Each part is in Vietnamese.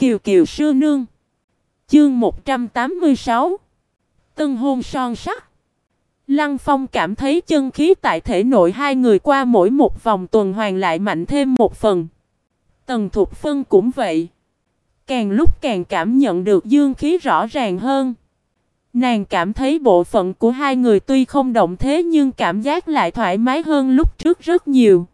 Kiều Kiều sư nương. Chương 186. Tân hôn son sắc. Lăng Phong cảm thấy chân khí tại thể nội hai người qua mỗi một vòng tuần hoàn lại mạnh thêm một phần. Tần Thục Phân cũng vậy. Càng lúc càng cảm nhận được dương khí rõ ràng hơn. Nàng cảm thấy bộ phận của hai người tuy không động thế nhưng cảm giác lại thoải mái hơn lúc trước rất nhiều.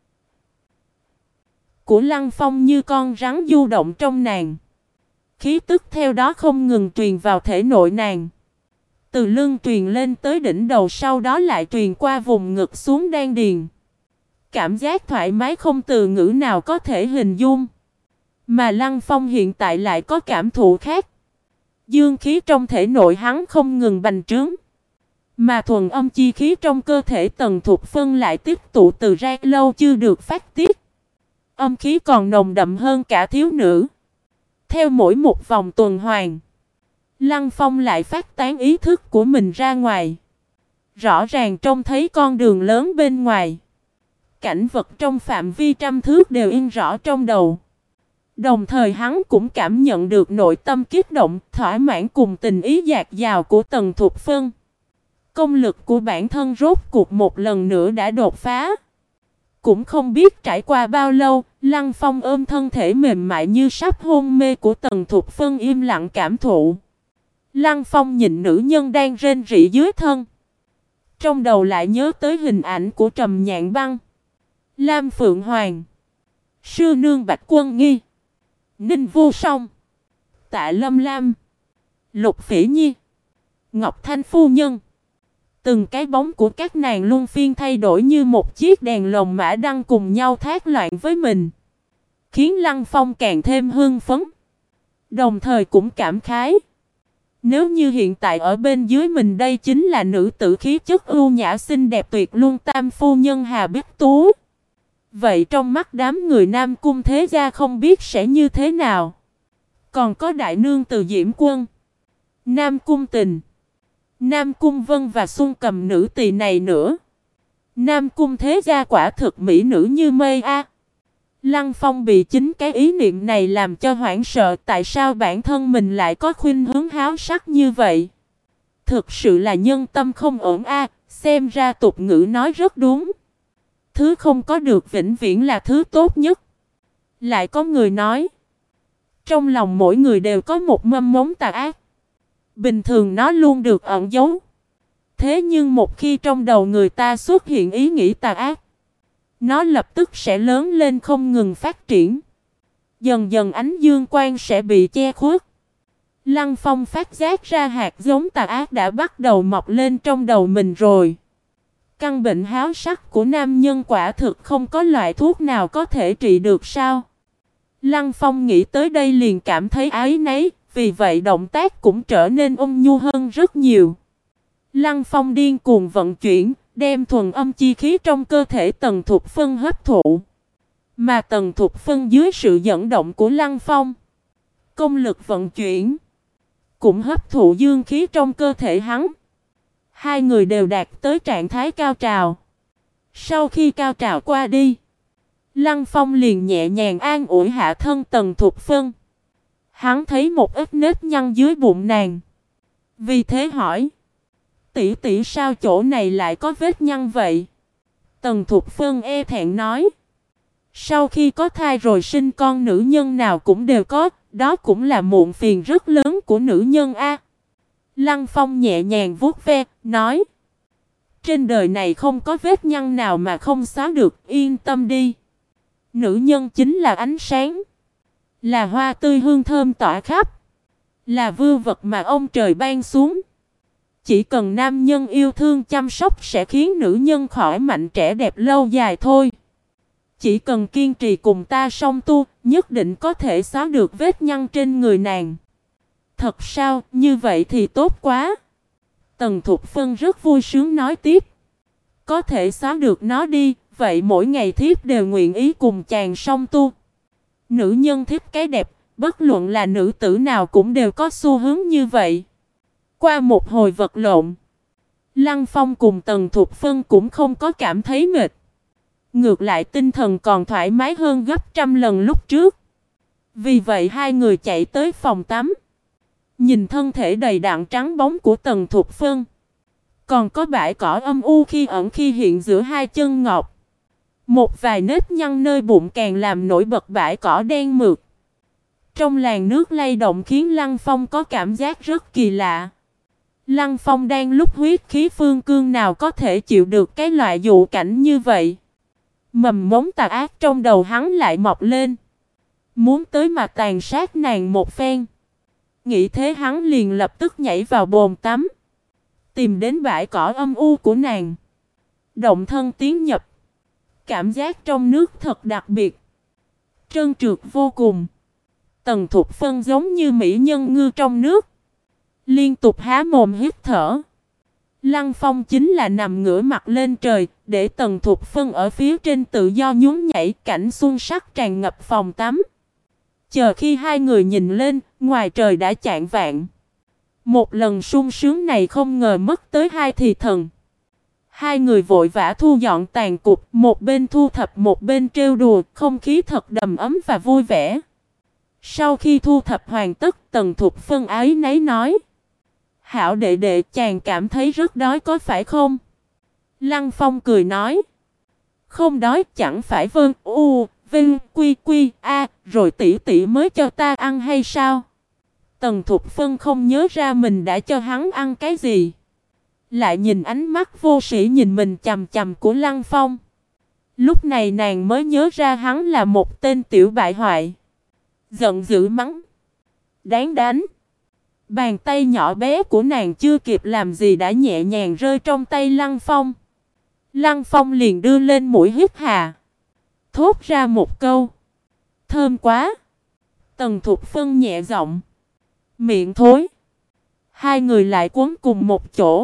Của Lăng Phong như con rắn du động trong nàng. Khí tức theo đó không ngừng truyền vào thể nội nàng. Từ lưng truyền lên tới đỉnh đầu, sau đó lại truyền qua vùng ngực xuống đan điền. Cảm giác thoải mái không từ ngữ nào có thể hình dung. Mà Lăng Phong hiện tại lại có cảm thụ khác. Dương khí trong thể nội hắn không ngừng bành trướng. Mà thuần âm chi khí trong cơ thể Tần Thục Phân lại tích tụ từ ra lâu chưa được phát tiết. Âm khí còn nồng đậm hơn cả thiếu nữ. Theo mỗi một vòng tuần hoàn, Lăng Phong lại phát tán ý thức của mình ra ngoài. Rõ ràng trông thấy con đường lớn bên ngoài. Cảnh vật trong phạm vi trăm thước đều in rõ trong đầu. Đồng thời hắn cũng cảm nhận được nội tâm kích động, thỏa mãn cùng tình ý dạt dào của Tần Thục Phân. Công lực của bản thân rốt cuộc một lần nữa đã đột phá. Cũng không biết trải qua bao lâu, Lăng Phong ôm thân thể mềm mại như sắp hôn mê của Tần Thục Phân im lặng cảm thụ. Lăng Phong nhìn nữ nhân đang rên rỉ dưới thân. Trong đầu lại nhớ tới hình ảnh của Trầm Nhạn Băng, Lam Phượng Hoàng, Sư Nương Bạch Quân Nghi, Ninh Vô Song, Tạ Lâm Lam, Lục Phỉ Nhi, Ngọc Thanh Phu Nhân. Từng cái bóng của các nàng luân phiên thay đổi như một chiếc đèn lồng mã đăng cùng nhau thác loạn với mình. Khiến Lăng Phong càng thêm hưng phấn. Đồng thời cũng cảm khái. Nếu như hiện tại ở bên dưới mình đây chính là nữ tử khí chất ưu nhã xinh đẹp tuyệt luân Tam Phu Nhân Hà Bích Tú. Vậy trong mắt đám người Nam Cung thế gia không biết sẽ như thế nào. Còn có đại nương từ Diễm Quân, Nam Cung Tình, Nam Cung Vân và Xuân Cầm nữ tỳ này nữa. Nam Cung thế gia quả thực mỹ nữ như mây a. Lăng Phong bị chính cái ý niệm này làm cho hoảng sợ, tại sao bản thân mình lại có khuynh hướng háo sắc như vậy. Thực sự là nhân tâm không ổn a, xem ra tục ngữ nói rất đúng. Thứ không có được vĩnh viễn là thứ tốt nhất. Lại có người nói, trong lòng mỗi người đều có một mầm mống tà ác. Bình thường nó luôn được ẩn giấu. Thế nhưng một khi trong đầu người ta xuất hiện ý nghĩ tà ác, nó lập tức sẽ lớn lên không ngừng phát triển. Dần dần ánh dương quang sẽ bị che khuất. Lăng Phong phát giác ra hạt giống tà ác đã bắt đầu mọc lên trong đầu mình rồi. Căn bệnh háo sắc của nam nhân quả thực không có loại thuốc nào có thể trị được sao? Lăng Phong nghĩ tới đây liền cảm thấy áy náy, vì vậy động tác cũng trở nên ôn nhu hơn rất nhiều. Lăng Phong điên cuồng vận chuyển, đem thuần âm chi khí trong cơ thể Tần Thục Phân hấp thụ. Mà Tần Thục Phân dưới sự dẫn động của Lăng Phong, công lực vận chuyển, cũng hấp thụ dương khí trong cơ thể hắn. Hai người đều đạt tới trạng thái cao trào. Sau khi cao trào qua đi, Lăng Phong liền nhẹ nhàng an ủi hạ thân Tần Thục Phân. Hắn thấy một ít nếp nhăn dưới bụng nàng. Vì thế hỏi, tỷ tỷ sao chỗ này lại có vết nhăn vậy? Tần Thục Phân e thẹn nói, sau khi có thai rồi sinh con nữ nhân nào cũng đều có, đó cũng là muộn phiền rất lớn của nữ nhân a. Lăng Phong nhẹ nhàng vuốt ve, nói, trên đời này không có vết nhăn nào mà không xóa được, yên tâm đi. Nữ nhân chính là ánh sáng, là hoa tươi hương thơm tỏa khắp, là vưu vật mà ông trời ban xuống. Chỉ cần nam nhân yêu thương chăm sóc sẽ khiến nữ nhân khỏi mạnh trẻ đẹp lâu dài thôi. Chỉ cần kiên trì cùng ta song tu, nhất định có thể xóa được vết nhăn trên người nàng. Thật sao, như vậy thì tốt quá. Tần Thục Phân rất vui sướng nói tiếp. Có thể xóa được nó đi, vậy mỗi ngày thiếp đều nguyện ý cùng chàng song tu. Nữ nhân thiếp cái đẹp, bất luận là nữ tử nào cũng đều có xu hướng như vậy. Qua một hồi vật lộn, Lăng Phong cùng Tần Thục Phân cũng không có cảm thấy mệt. Ngược lại tinh thần còn thoải mái hơn gấp trăm lần lúc trước. Vì vậy hai người chạy tới phòng tắm. Nhìn thân thể đầy đặn trắng bóng của Tần Thục Phân. Còn có bãi cỏ âm u khi ẩn khi hiện giữa hai chân ngọc. Một vài nếp nhăn nơi bụng càng làm nổi bật bãi cỏ đen mượt. Trong làn nước lay động khiến Lăng Phong có cảm giác rất kỳ lạ. Lăng Phong đang lúc huyết khí phương cương nào có thể chịu được cái loại dụ cảnh như vậy. Mầm mống tà ác trong đầu hắn lại mọc lên. Muốn tới mà tàn sát nàng một phen. Nghĩ thế hắn liền lập tức nhảy vào bồn tắm. Tìm đến bãi cỏ âm u của nàng. Động thân tiến nhập. Cảm giác trong nước thật đặc biệt. Trơn trượt vô cùng. Tần Thục Phân giống như mỹ nhân ngư trong nước. Liên tục há mồm hít thở. Lăng Phong chính là nằm ngửa mặt lên trời. Để Tần Thục Phân ở phía trên tự do nhún nhảy. Cảnh xuân sắc tràn ngập phòng tắm. Chờ khi hai người nhìn lên. Ngoài trời đã chạng vạng. Một lần sung sướng này không ngờ mất tới hai thì thần. Hai người vội vã thu dọn tàn cục, một bên thu thập một bên trêu đùa, không khí thật đầm ấm và vui vẻ. Sau khi thu thập hoàn tất, Tần Thục Phân ái nấy nói: Hảo đệ đệ, chàng cảm thấy rất đói có phải không? Lăng Phong cười nói: Không đói, chẳng phải vâng, vinh, quy quy, a, rồi tỷ tỷ mới cho ta ăn hay sao? Tần Thục Phân không nhớ ra mình đã cho hắn ăn cái gì. Lại nhìn ánh mắt vô sĩ nhìn mình chằm chằm của Lăng Phong. Lúc này nàng mới nhớ ra hắn là một tên tiểu bại hoại. Giận dữ mắng: Đáng đánh! Bàn tay nhỏ bé của nàng chưa kịp làm gì đã nhẹ nhàng rơi trong tay Lăng Phong. Lăng Phong liền đưa lên mũi hít hà. Thốt ra một câu: Thơm quá! Tần Thục Phân nhẹ giọng: Miệng thối! Hai người lại quấn cùng một chỗ.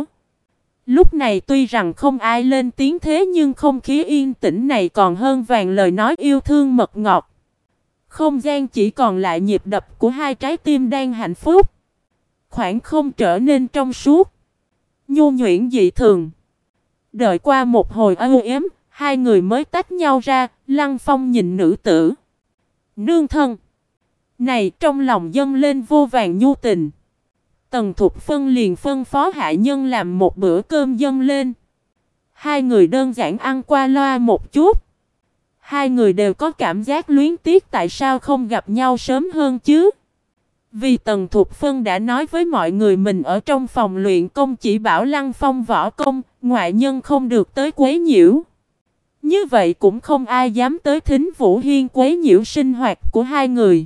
Lúc này tuy rằng không ai lên tiếng thế nhưng không khí yên tĩnh này còn hơn vàng lời nói yêu thương mật ngọt. Không gian chỉ còn lại nhịp đập của hai trái tim đang hạnh phúc. Khoảng không trở nên trong suốt, nhu nhuyễn dị thường. Đợi qua một hồi âu yếm, hai người mới tách nhau ra. Lăng Phong nhìn nữ tử nương thân này, trong lòng dâng lên vô vàn nhu tình. Tần Thục Phân liền phân phó hạ nhân làm một bữa cơm dâng lên. Hai người đơn giản ăn qua loa một chút. Hai người đều có cảm giác luyến tiếc tại sao không gặp nhau sớm hơn chứ. Vì Tần Thục Phân đã nói với mọi người mình ở trong phòng luyện công, chỉ bảo Lăng Phong võ công, ngoại nhân không được tới quấy nhiễu. Như vậy cũng không ai dám tới Thính Vũ Hiên quấy nhiễu sinh hoạt của hai người.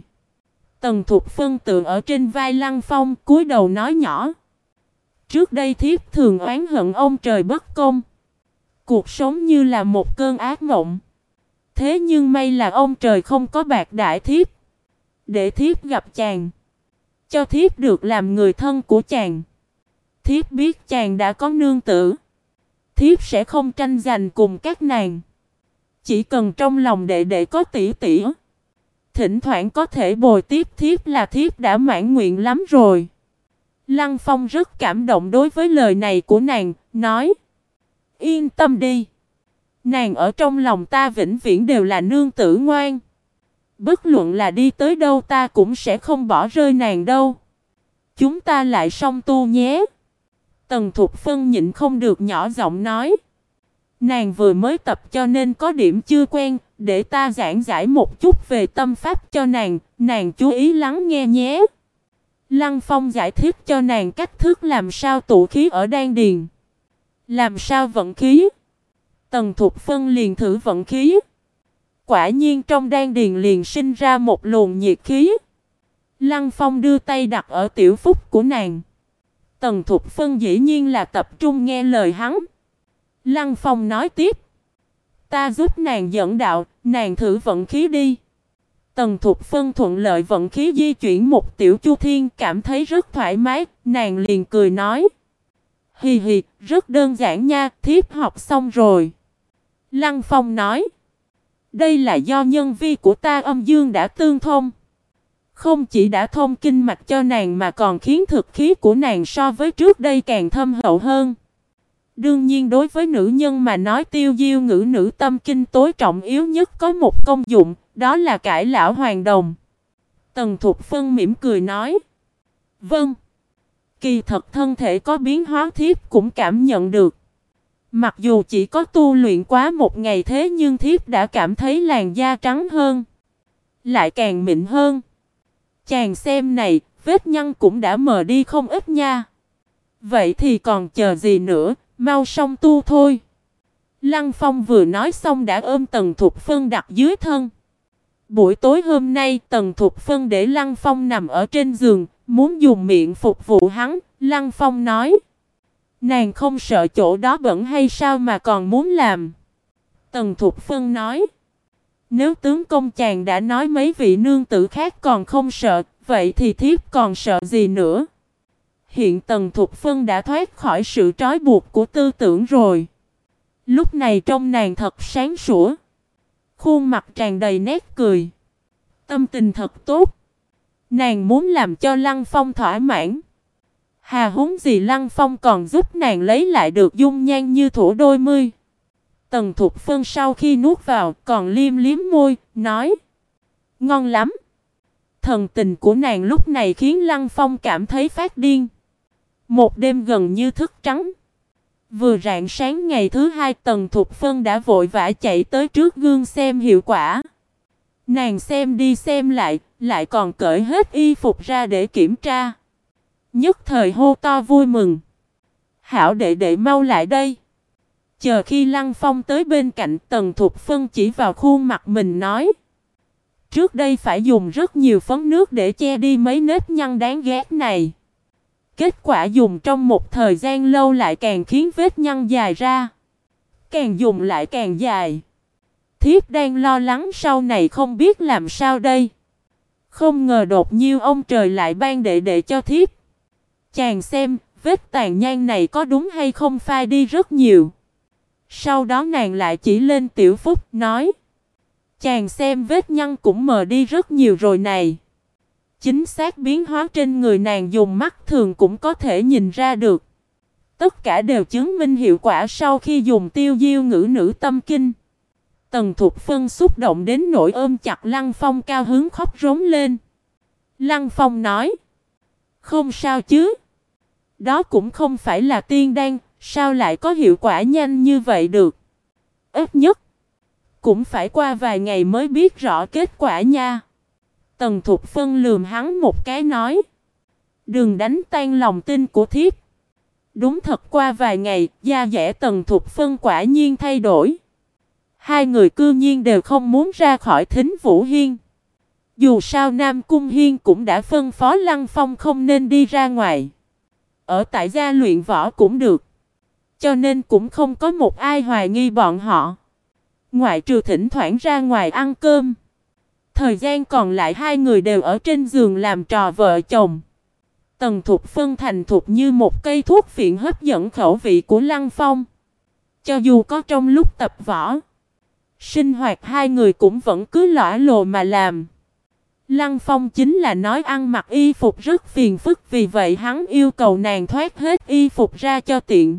Tần Thục Phân tựa ở trên vai Lăng Phong, cúi đầu nói nhỏ: Trước đây thiếp thường oán hận ông trời bất công. Cuộc sống như là một cơn ác mộng. Thế nhưng may là ông trời không có bạc đãi thiếp, để thiếp gặp chàng, cho thiếp được làm người thân của chàng. Thiếp biết chàng đã có nương tử, thiếp sẽ không tranh giành cùng các nàng. Chỉ cần trong lòng đệ đệ có tỷ tỷ, thỉnh thoảng có thể bồi tiếp thiếp là thiếp đã mãn nguyện lắm rồi. Lăng Phong rất cảm động đối với lời này của nàng, nói: Yên tâm đi, nàng ở trong lòng ta vĩnh viễn đều là nương tử ngoan. Bất luận là đi tới đâu ta cũng sẽ không bỏ rơi nàng đâu. Chúng ta lại song tu nhé. Tần Thục Phân nhịn không được nhỏ giọng nói: Nàng vừa mới tập cho nên có điểm chưa quen, để ta giảng giải một chút về tâm pháp cho nàng, nàng chú ý lắng nghe nhé. Lăng Phong giải thích cho nàng cách thức làm sao tụ khí ở đan điền, làm sao vận khí. Tần Thục Phân liền thử vận khí. Quả nhiên trong đan điền liền sinh ra một luồng nhiệt khí. Lăng Phong đưa tay đặt ở tiểu phúc của nàng. Tần Thục Phân dĩ nhiên là tập trung nghe lời hắn. Lăng Phong nói tiếp: Ta giúp nàng dẫn đạo, nàng thử vận khí đi. Tần Thục Phân thuận lợi vận khí di chuyển một tiểu chu thiên, cảm thấy rất thoải mái, nàng liền cười nói: Hì hì, rất đơn giản nha, thiếp học xong rồi. Lăng Phong nói: Đây là do nhân vi của ta âm dương đã tương thông. Không chỉ đã thông kinh mạch cho nàng mà còn khiến thực khí của nàng so với trước đây càng thâm hậu hơn. Đương nhiên đối với nữ nhân mà nói, tiêu diêu ngữ nữ tâm kinh tối trọng yếu nhất có một công dụng, đó là cải lão hoàn đồng. Tần Thục Phân mỉm cười nói. Vâng. Kỳ thật thân thể có biến hóa thiếp cũng cảm nhận được. Mặc dù chỉ có tu luyện quá một ngày thế nhưng thiếp đã cảm thấy làn da trắng hơn. Lại càng mịn hơn. Chàng xem này, vết nhăn cũng đã mờ đi không ít nha. Vậy thì còn chờ gì nữa, mau xong tu thôi. Lăng Phong vừa nói xong đã ôm Tần Thục Phân đặt dưới thân. Buổi tối hôm nay Tần Thục Phân để Lăng Phong nằm ở trên giường, muốn dùng miệng phục vụ hắn. Lăng Phong nói. Nàng không sợ chỗ đó bẩn hay sao mà còn muốn làm? Tần Thục Phân nói. Nếu tướng công chàng đã nói mấy vị nương tử khác còn không sợ, vậy thì thiếp còn sợ gì nữa? Hiện Tần Thục Phân đã thoát khỏi sự trói buộc của tư tưởng rồi. Lúc này trông nàng thật sáng sủa. Khuôn mặt tràn đầy nét cười. Tâm tình thật tốt. Nàng muốn làm cho Lăng Phong thỏa mãn. Hà huống gì Lăng Phong còn giúp nàng lấy lại được dung nhan như thủ đôi mươi. Tần Thục Phân sau khi nuốt vào còn liếm liếm môi, nói. Ngon lắm. Thần tình của nàng lúc này khiến Lăng Phong cảm thấy phát điên. Một đêm gần như thức trắng. Vừa rạng sáng ngày thứ hai Tần Thục Phân đã vội vã chạy tới trước gương xem hiệu quả. Nàng xem đi xem lại còn cởi hết y phục ra để kiểm tra. Nhất thời hô to vui mừng. Hảo đệ đệ mau lại đây. Chờ khi Lăng Phong tới bên cạnh Tần Thục Phân chỉ vào khuôn mặt mình nói. Trước đây phải dùng rất nhiều phấn nước để che đi mấy nếp nhăn đáng ghét này. Kết quả dùng trong một thời gian lâu lại càng khiến vết nhăn dài ra. Càng dùng lại càng dài. Thiếp đang lo lắng sau này không biết làm sao đây. Không ngờ đột nhiên ông trời lại ban đệ đệ cho thiếp. Chàng xem, vết tàn nhang này có đúng hay không phai đi rất nhiều. Sau đó nàng lại chỉ lên Tiểu Phúc, nói. Chàng xem vết nhăn cũng mờ đi rất nhiều rồi này. Chính xác biến hóa trên người nàng dùng mắt thường cũng có thể nhìn ra được. Tất cả đều chứng minh hiệu quả sau khi dùng Tiêu Diêu ngữ nữ tâm kinh. Tần Thục Phân xúc động đến nỗi ôm chặt Lăng Phong cao hứng khóc rống lên. Lăng Phong nói. Không sao chứ. Đó cũng không phải là tiên đan, sao lại có hiệu quả nhanh như vậy được. Ít nhất cũng phải qua vài ngày mới biết rõ kết quả nha. Tần Thục Phân lườm hắn một cái nói. Đừng đánh tan lòng tin của thiếp. Đúng thật qua vài ngày, da dẻ Tần Thục Phân quả nhiên thay đổi. Hai người cư nhiên đều không muốn ra khỏi Thính Vũ Hiên. Dù sao Nam Cung Hiên cũng đã phân phó Lăng Phong không nên đi ra ngoài. Ở tại gia luyện võ cũng được. Cho nên cũng không có một ai hoài nghi bọn họ. Ngoại trừ thỉnh thoảng ra ngoài ăn cơm. Thời gian còn lại hai người đều ở trên giường làm trò vợ chồng. Tần Thục Phân thành thục như một cây thuốc phiện hấp dẫn khẩu vị của Lăng Phong. Cho dù có trong lúc tập võ, sinh hoạt hai người cũng vẫn cứ lõa lồ mà làm. Lăng Phong chính là nói ăn mặc y phục rất phiền phức, vì vậy hắn yêu cầu nàng thoát hết y phục ra cho tiện.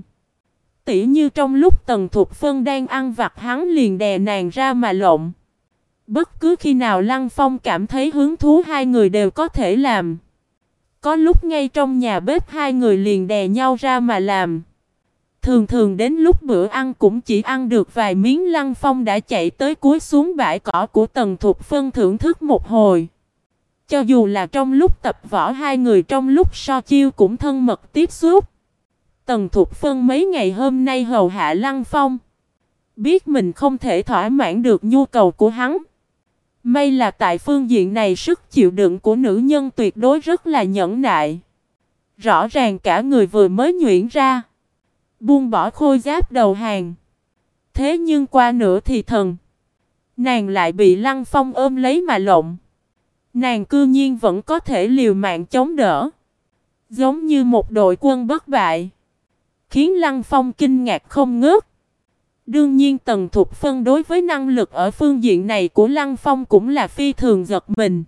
Tỉ như trong lúc Tần Thục Phân đang ăn vặt hắn liền đè nàng ra mà lộn. Bất cứ khi nào Lăng Phong cảm thấy hứng thú hai người đều có thể làm. Có lúc ngay trong nhà bếp hai người liền đè nhau ra mà làm. Thường thường đến lúc bữa ăn cũng chỉ ăn được vài miếng, Lăng Phong đã chạy tới cúi xuống bãi cỏ của Tần Thục Phân thưởng thức một hồi. Cho dù là trong lúc tập võ hai người trong lúc so chiêu cũng thân mật tiếp xúc. Tần Thục Phân mấy ngày hôm nay hầu hạ Lăng Phong. Biết mình không thể thỏa mãn được nhu cầu của hắn. May là tại phương diện này sức chịu đựng của nữ nhân tuyệt đối rất là nhẫn nại. Rõ ràng cả người vừa mới nhuyễn ra. Buông bỏ khôi giáp đầu hàng. Thế nhưng qua nửa thì thần. Nàng lại bị Lăng Phong ôm lấy mà lộn. Nàng cư nhiên vẫn có thể liều mạng chống đỡ. Giống như một đội quân bất bại. Khiến Lăng Phong kinh ngạc không ngớt. Đương nhiên Tần Thục Phân đối với năng lực ở phương diện này của Lăng Phong cũng là phi thường giật mình.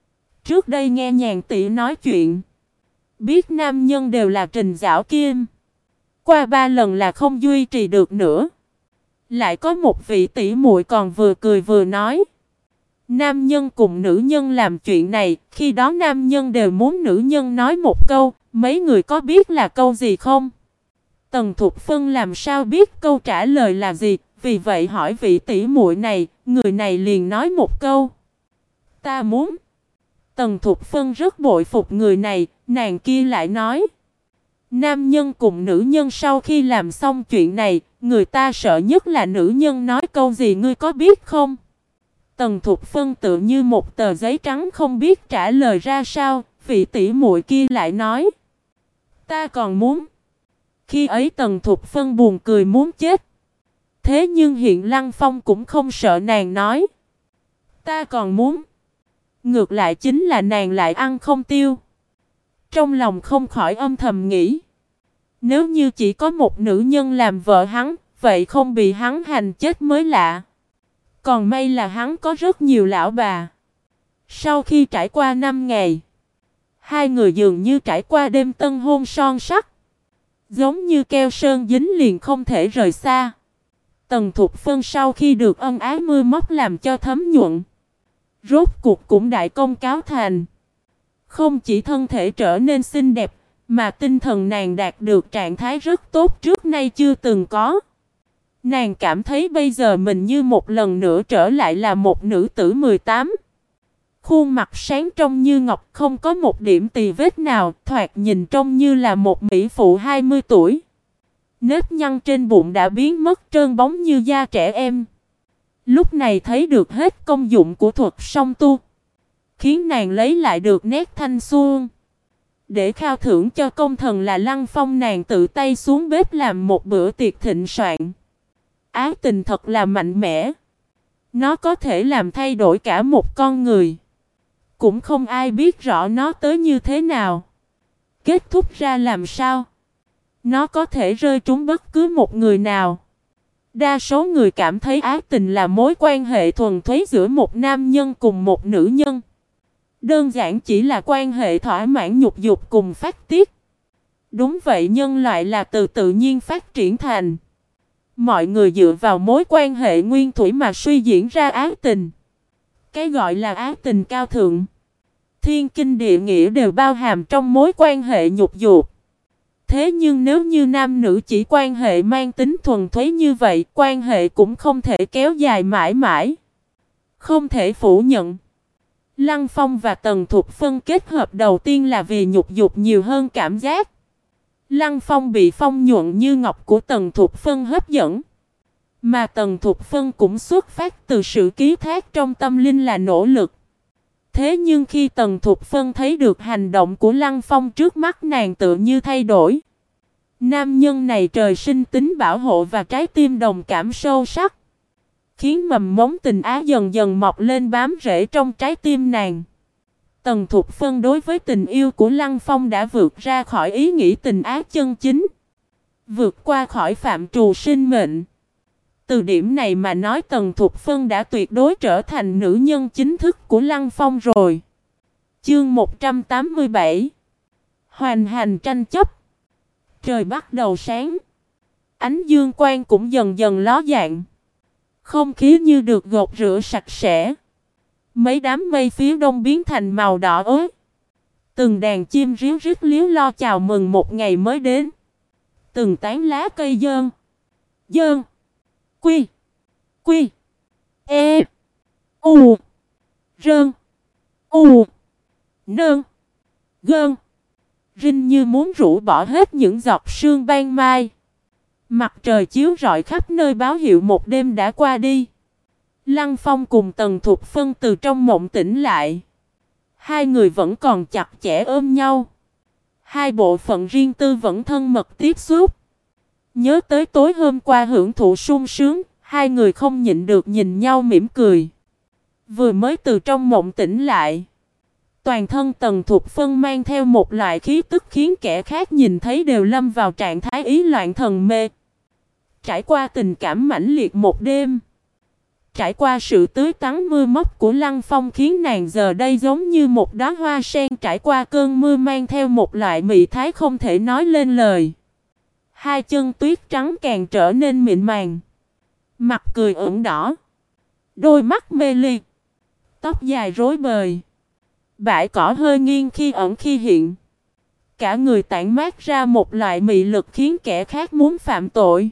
Trước đây nghe nhàn tỷ nói chuyện. Biết nam nhân đều là trình giảo kim. Qua 3 lần là không duy trì được nữa. Lại có một vị tỷ muội còn vừa cười vừa nói. Nam nhân cùng nữ nhân làm chuyện này, khi đó nam nhân đều muốn nữ nhân nói một câu, mấy người có biết là câu gì không? Tần Thục Phân làm sao biết câu trả lời là gì, vì vậy hỏi vị tỷ muội này, người này liền nói một câu. Ta muốn. Tần Thục Phân rất bội phục người này, nàng kia lại nói. Nam nhân cùng nữ nhân sau khi làm xong chuyện này, người ta sợ nhất là nữ nhân nói câu gì ngươi có biết không? Tần Thục Phân tự như một tờ giấy trắng không biết trả lời ra sao, vị tỷ muội kia lại nói. Ta còn muốn. Khi ấy Tần Thục Phân buồn cười muốn chết. Thế nhưng hiện Lăng Phong cũng không sợ nàng nói. Ta còn muốn. Ngược lại chính là nàng lại ăn không tiêu. Trong lòng không khỏi âm thầm nghĩ. Nếu như chỉ có một nữ nhân làm vợ hắn, vậy không bị hắn hành chết mới lạ. Còn may là hắn có rất nhiều lão bà. Sau khi trải qua 5 ngày, hai người dường như trải qua đêm tân hôn son sắc. Giống như keo sơn dính liền không thể rời xa. Tần Thục Phân sau khi được ân ái mưa móc làm cho thấm nhuận, rốt cuộc cũng đại công cáo thành. Không chỉ thân thể trở nên xinh đẹp, mà tinh thần nàng đạt được trạng thái rất tốt trước nay chưa từng có. Nàng cảm thấy bây giờ mình như một lần nữa trở lại là một nữ tử 18. Khuôn mặt sáng trong như ngọc, không có một điểm tì vết nào, thoạt nhìn trông như là một mỹ phụ 20 tuổi. Nếp nhăn trên bụng đã biến mất trơn bóng như da trẻ em. Lúc này thấy được hết công dụng của thuật song tu, khiến nàng lấy lại được nét thanh xuân. Để khao thưởng cho công thần là Lăng Phong, nàng tự tay xuống bếp làm một bữa tiệc thịnh soạn. Ái tình thật là mạnh mẽ. Nó có thể làm thay đổi cả một con người. Cũng không ai biết rõ nó tới như thế nào, kết thúc ra làm sao. Nó có thể rơi trúng bất cứ một người nào. Đa số người cảm thấy ái tình là mối quan hệ thuần túy giữa một nam nhân cùng một nữ nhân. Đơn giản chỉ là quan hệ thỏa mãn nhục dục cùng phát tiết. Đúng vậy, nhân loại là từ tự nhiên phát triển thành. Mọi người dựa vào mối quan hệ nguyên thủy mà suy diễn ra ái tình. Cái gọi là ái tình cao thượng, thiên kinh địa nghĩa đều bao hàm trong mối quan hệ nhục dục. Thế nhưng nếu như nam nữ chỉ quan hệ mang tính thuần túy như vậy, quan hệ cũng không thể kéo dài mãi mãi. Không thể phủ nhận, Lăng Phong và Tần Thục Phân kết hợp đầu tiên là vì nhục dục nhiều hơn cảm giác. Lăng Phong bị phong nhuận như ngọc của Tần Thục Phân hấp dẫn, mà Tần Thục Phân cũng xuất phát từ sự ký thác trong tâm linh là nỗ lực. Thế nhưng khi Tần Thục Phân thấy được hành động của Lăng Phong trước mắt, nàng tự như thay đổi. Nam nhân này trời sinh tính bảo hộ và trái tim đồng cảm sâu sắc, khiến mầm mống tình ái dần dần mọc lên bám rễ trong trái tim nàng. Tần Thục Phân đối với tình yêu của Lăng Phong đã vượt ra khỏi ý nghĩ tình ái chân chính, vượt qua khỏi phạm trù sinh mệnh. Từ điểm này mà nói, Tần Thục Phân đã tuyệt đối trở thành nữ nhân chính thức của Lăng Phong rồi. Chương 187. Hoành hành tranh chấp. Trời bắt đầu sáng, ánh dương quang cũng dần dần ló dạng. Không khí như được gột rửa sạch sẽ. Mấy đám mây phía đông biến thành màu đỏ ối. Từng đàn chim ríu rít líu lo chào mừng một ngày mới đến. Từng tán lá cây dơn, dơn, quy, quy, e, u, rơn, u, nơn, gơn, rinh như muốn rũ bỏ hết những giọt sương ban mai. Mặt trời chiếu rọi khắp nơi báo hiệu một đêm đã qua đi. Lăng Phong cùng Tần Thục Phân từ trong mộng tỉnh lại. Hai người vẫn còn chặt chẽ ôm nhau. Hai bộ phận riêng tư vẫn thân mật tiếp xúc. Nhớ tới tối hôm qua hưởng thụ sung sướng, hai người không nhịn được nhìn nhau mỉm cười. Vừa mới từ trong mộng tỉnh lại, toàn thân Tần Thục Phân mang theo một loại khí tức khiến kẻ khác nhìn thấy đều lâm vào trạng thái ý loạn thần mê. Trải qua tình cảm mãnh liệt một đêm, trải qua sự tưới tắn mưa móc của Lăng Phong, khiến nàng giờ đây giống như một đóa hoa sen trải qua cơn mưa, mang theo một loại mị thái không thể nói lên lời. Hai chân tuyết trắng càng trở nên mịn màng, mặt cười ửng đỏ, đôi mắt mê ly, Tóc dài rối bời, bãi cỏ hơi nghiêng khi ẩn khi hiện. Cả người tản mát ra một loại mị lực khiến kẻ khác muốn phạm tội.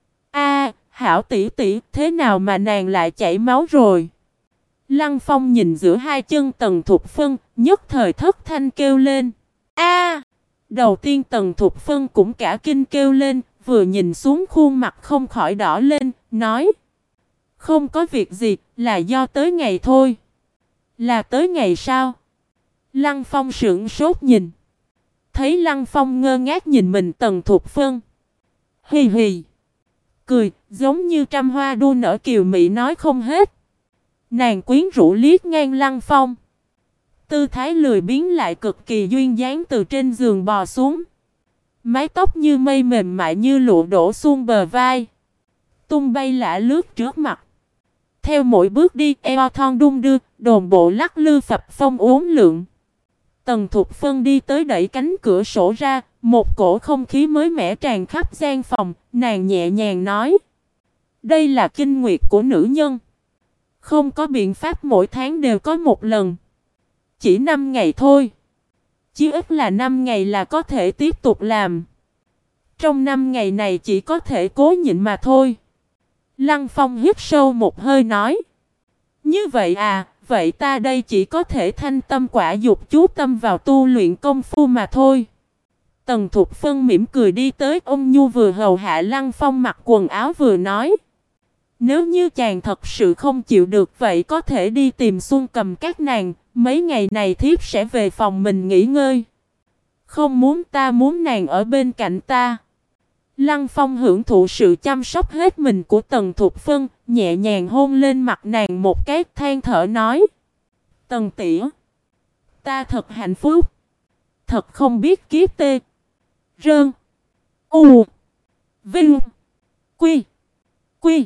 A, Hảo tỷ tỷ, thế nào mà nàng lại chảy máu rồi? Lăng Phong nhìn giữa hai chân Tần Thục Phân, nhất thời thất thanh kêu lên. A! Đầu tiên Tần Thục Phân cũng cả kinh kêu lên, vừa nhìn xuống khuôn mặt không khỏi đỏ lên, nói. Không có việc gì, là do tới ngày thôi. Là tới ngày sao? Lăng Phong sững sốt nhìn. Thấy Lăng Phong ngơ ngác nhìn mình Tần Thục Phân. Hì hì. Cười, giống như trăm hoa đua nở kiều mị nói không hết. Nàng quyến rũ liếc ngang Lăng Phong. Tư thái lười biếng lại cực kỳ duyên dáng từ trên giường bò xuống. Mái tóc như mây mềm mại như lụa đổ xuống bờ vai. Tung bay lả lướt trước mặt. Theo mỗi bước đi eo thon đung đưa, đồn bộ lắc lư phập phông uốn lượn. Tần Thục Phân đi tới đẩy cánh cửa sổ ra, một cổ không khí mới mẻ tràn khắp gian phòng, nàng nhẹ nhàng nói. Đây là kinh nguyệt của nữ nhân. Không có biện pháp mỗi tháng đều có một lần. Chỉ 5 ngày thôi. Chí ít là 5 ngày là có thể tiếp tục làm. Trong 5 ngày này chỉ có thể cố nhịn mà thôi. Lăng Phong hít sâu một hơi nói. Như vậy à, vậy ta đây chỉ có thể thanh tâm quả dục chú tâm vào tu luyện công phu mà thôi. Tần Thục Phân mỉm cười đi tới, ôm nhu vừa hầu hạ Lăng Phong mặc quần áo vừa nói. Nếu như chàng thật sự không chịu được vậy có thể đi tìm Xuân Cầm các nàng, mấy ngày này thiếp sẽ về phòng mình nghỉ ngơi. Không muốn, ta muốn nàng ở bên cạnh ta. Lăng Phong hưởng thụ sự chăm sóc hết mình của Tần Thục Phân, nhẹ nhàng hôn lên mặt nàng một cái, than thở nói. Tần tỉa, ta thật hạnh phúc. Thật không biết kiếp tê. Rơn. U. Vinh. Quy. Quy.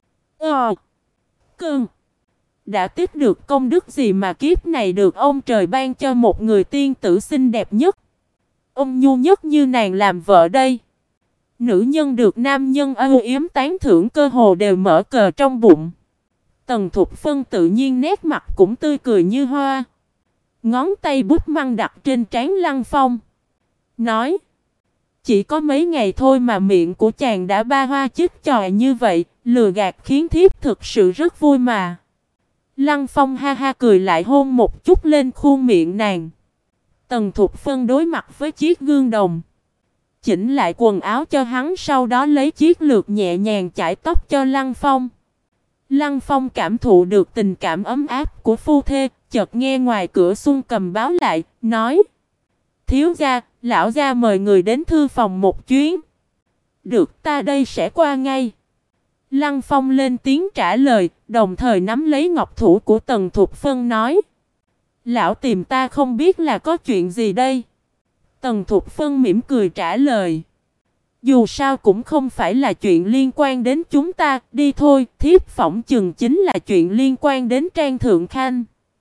Cơn. Đã tiếp được công đức gì mà kiếp này được ông trời ban cho một người tiên tử xinh đẹp nhất, ôn nhu nhất như nàng làm vợ đây. Nữ nhân được nam nhân âu yếm tán thưởng cơ hồ đều mở cờ trong bụng. Tần Thục Phân tự nhiên nét mặt cũng tươi cười như hoa. Ngón tay bút măng đặt trên trán Lăng Phong. Nói. Chỉ có mấy ngày thôi mà miệng của chàng đã ba hoa chích chòi như vậy. Lừa gạt khiến thiếp thực sự rất vui mà. Lăng Phong ha ha cười lại hôn một chút lên khuôn miệng nàng. Tần Thục Phân đối mặt với chiếc gương đồng. Chỉnh lại quần áo cho hắn, sau đó lấy chiếc lược nhẹ nhàng chải tóc cho Lăng Phong. Lăng Phong cảm thụ được tình cảm ấm áp của phu thê, chợt nghe ngoài cửa Xuân Cầm báo lại, nói. Thiếu gia, lão gia mời người đến thư phòng một chuyến. Được, ta đây sẽ qua ngay. Lăng Phong lên tiếng trả lời, đồng thời nắm lấy ngọc thủ của Tần Thục Phân nói. Lão tìm ta không biết là có chuyện gì đây? Tần Thục Phân mỉm cười trả lời. Dù sao cũng không phải là chuyện liên quan đến chúng ta, đi thôi, thiếp phỏng chừng chính là chuyện liên quan đến Trang Thượng Khanh.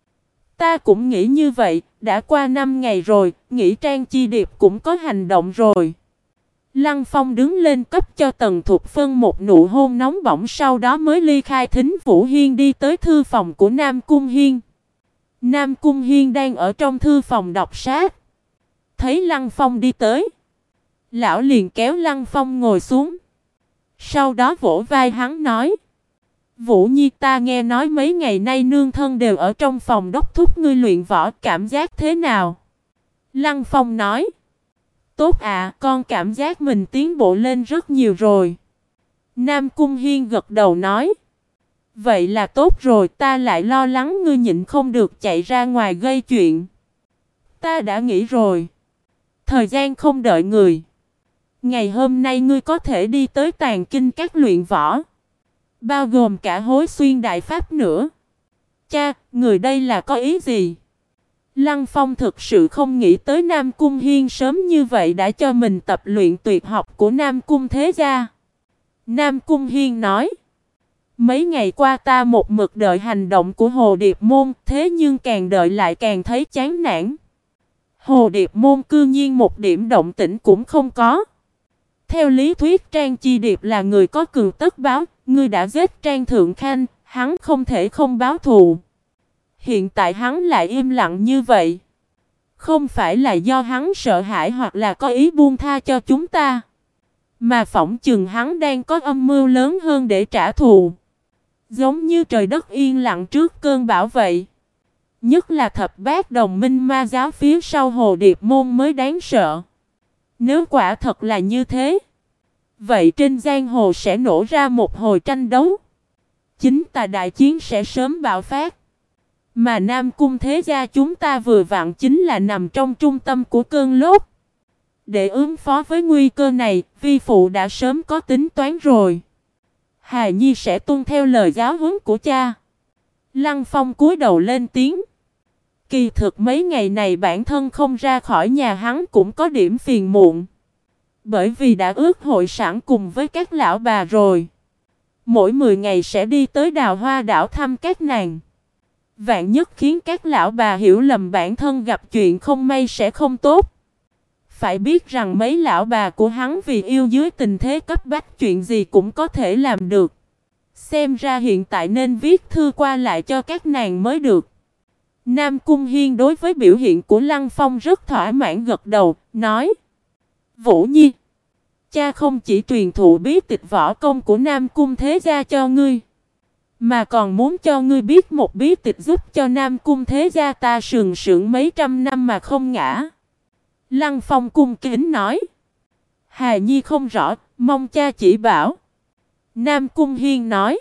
Ta cũng nghĩ như vậy, đã qua 5 ngày rồi, nghĩ Trang Chi Điệp cũng có hành động rồi. Lăng Phong đứng lên cấp cho Tần Thục Phân một nụ hôn nóng bỏng, sau đó mới ly khai Thính Vũ Hiên đi tới thư phòng của Nam Cung Hiên. Nam Cung Hiên đang ở trong thư phòng đọc sách. Thấy Lăng Phong đi tới, lão liền kéo Lăng Phong ngồi xuống. Sau đó vỗ vai hắn nói. Vũ Nhi, ta nghe nói mấy ngày nay nương thân đều ở trong phòng đốc thúc ngươi luyện võ, cảm giác thế nào? Lăng Phong nói. Tốt ạ, con cảm giác mình tiến bộ lên rất nhiều rồi. Nam Cung Hiên gật đầu nói. Vậy là tốt rồi, ta lại lo lắng ngươi nhịn không được chạy ra ngoài gây chuyện. Ta đã nghĩ rồi. Thời gian không đợi người. Ngày hôm nay ngươi có thể đi tới Tàn Kinh các luyện võ. Bao gồm cả Hối Xuyên Đại Pháp nữa. Cha, người đây là có ý gì? Lăng Phong thực sự không nghĩ tới Nam Cung Hiên sớm như vậy đã cho mình tập luyện tuyệt học của Nam Cung Thế Gia. Nam Cung Hiên nói. Mấy ngày qua ta một mực đợi hành động của Hồ Điệp Môn, thế nhưng càng đợi lại càng thấy chán nản. Hồ Điệp Môn cư nhiên một điểm động tĩnh cũng không có. Theo lý thuyết Trang Chi Điệp là người có cừu tất báo, ngươi đã giết Trang Thượng Khanh, hắn không thể không báo thù. Hiện tại hắn lại im lặng như vậy. Không phải là do hắn sợ hãi hoặc là có ý buông tha cho chúng ta, mà phỏng chừng hắn đang có âm mưu lớn hơn để trả thù. Giống như trời đất yên lặng trước cơn bão vậy. Nhất là thập bát đồng minh ma giáo phía sau Hồ Điệp Môn mới đáng sợ. Nếu quả thật là như thế, vậy trên giang hồ sẽ nổ ra một hồi tranh đấu. Chính tà đại chiến sẽ sớm bạo phát. Mà Nam Cung thế gia chúng ta vừa vặn chính là nằm trong trung tâm của cơn lốc. Để ứng phó với nguy cơ này, vi phụ đã sớm có tính toán rồi. Hà Nhi sẽ tuân theo lời giáo huấn của cha. Lăng Phong cúi đầu lên tiếng. Kỳ thực mấy ngày này bản thân không ra khỏi nhà hắn cũng có điểm phiền muộn. Bởi vì đã ước hội sẵn cùng với các lão bà rồi. Mỗi 10 ngày sẽ đi tới Đào Hoa đảo thăm các nàng. Vạn nhất khiến các lão bà hiểu lầm bản thân gặp chuyện không may sẽ không tốt. Phải biết rằng mấy lão bà của hắn vì yêu dưới tình thế cấp bách chuyện gì cũng có thể làm được. Xem ra hiện tại nên viết thư qua lại cho các nàng mới được. Nam Cung Hiên đối với biểu hiện của Lăng Phong rất thỏa mãn gật đầu, nói: Vũ Nhi, cha không chỉ truyền thụ bí tịch võ công của Nam Cung thế gia cho ngươi, mà còn muốn cho ngươi biết một bí tịch giúp cho Nam Cung thế gia ta sừng sững mấy trăm năm mà không ngã. Lăng Phong cung kính nói: Hà Nhi không rõ, mong cha chỉ bảo. Nam Cung Hiên nói: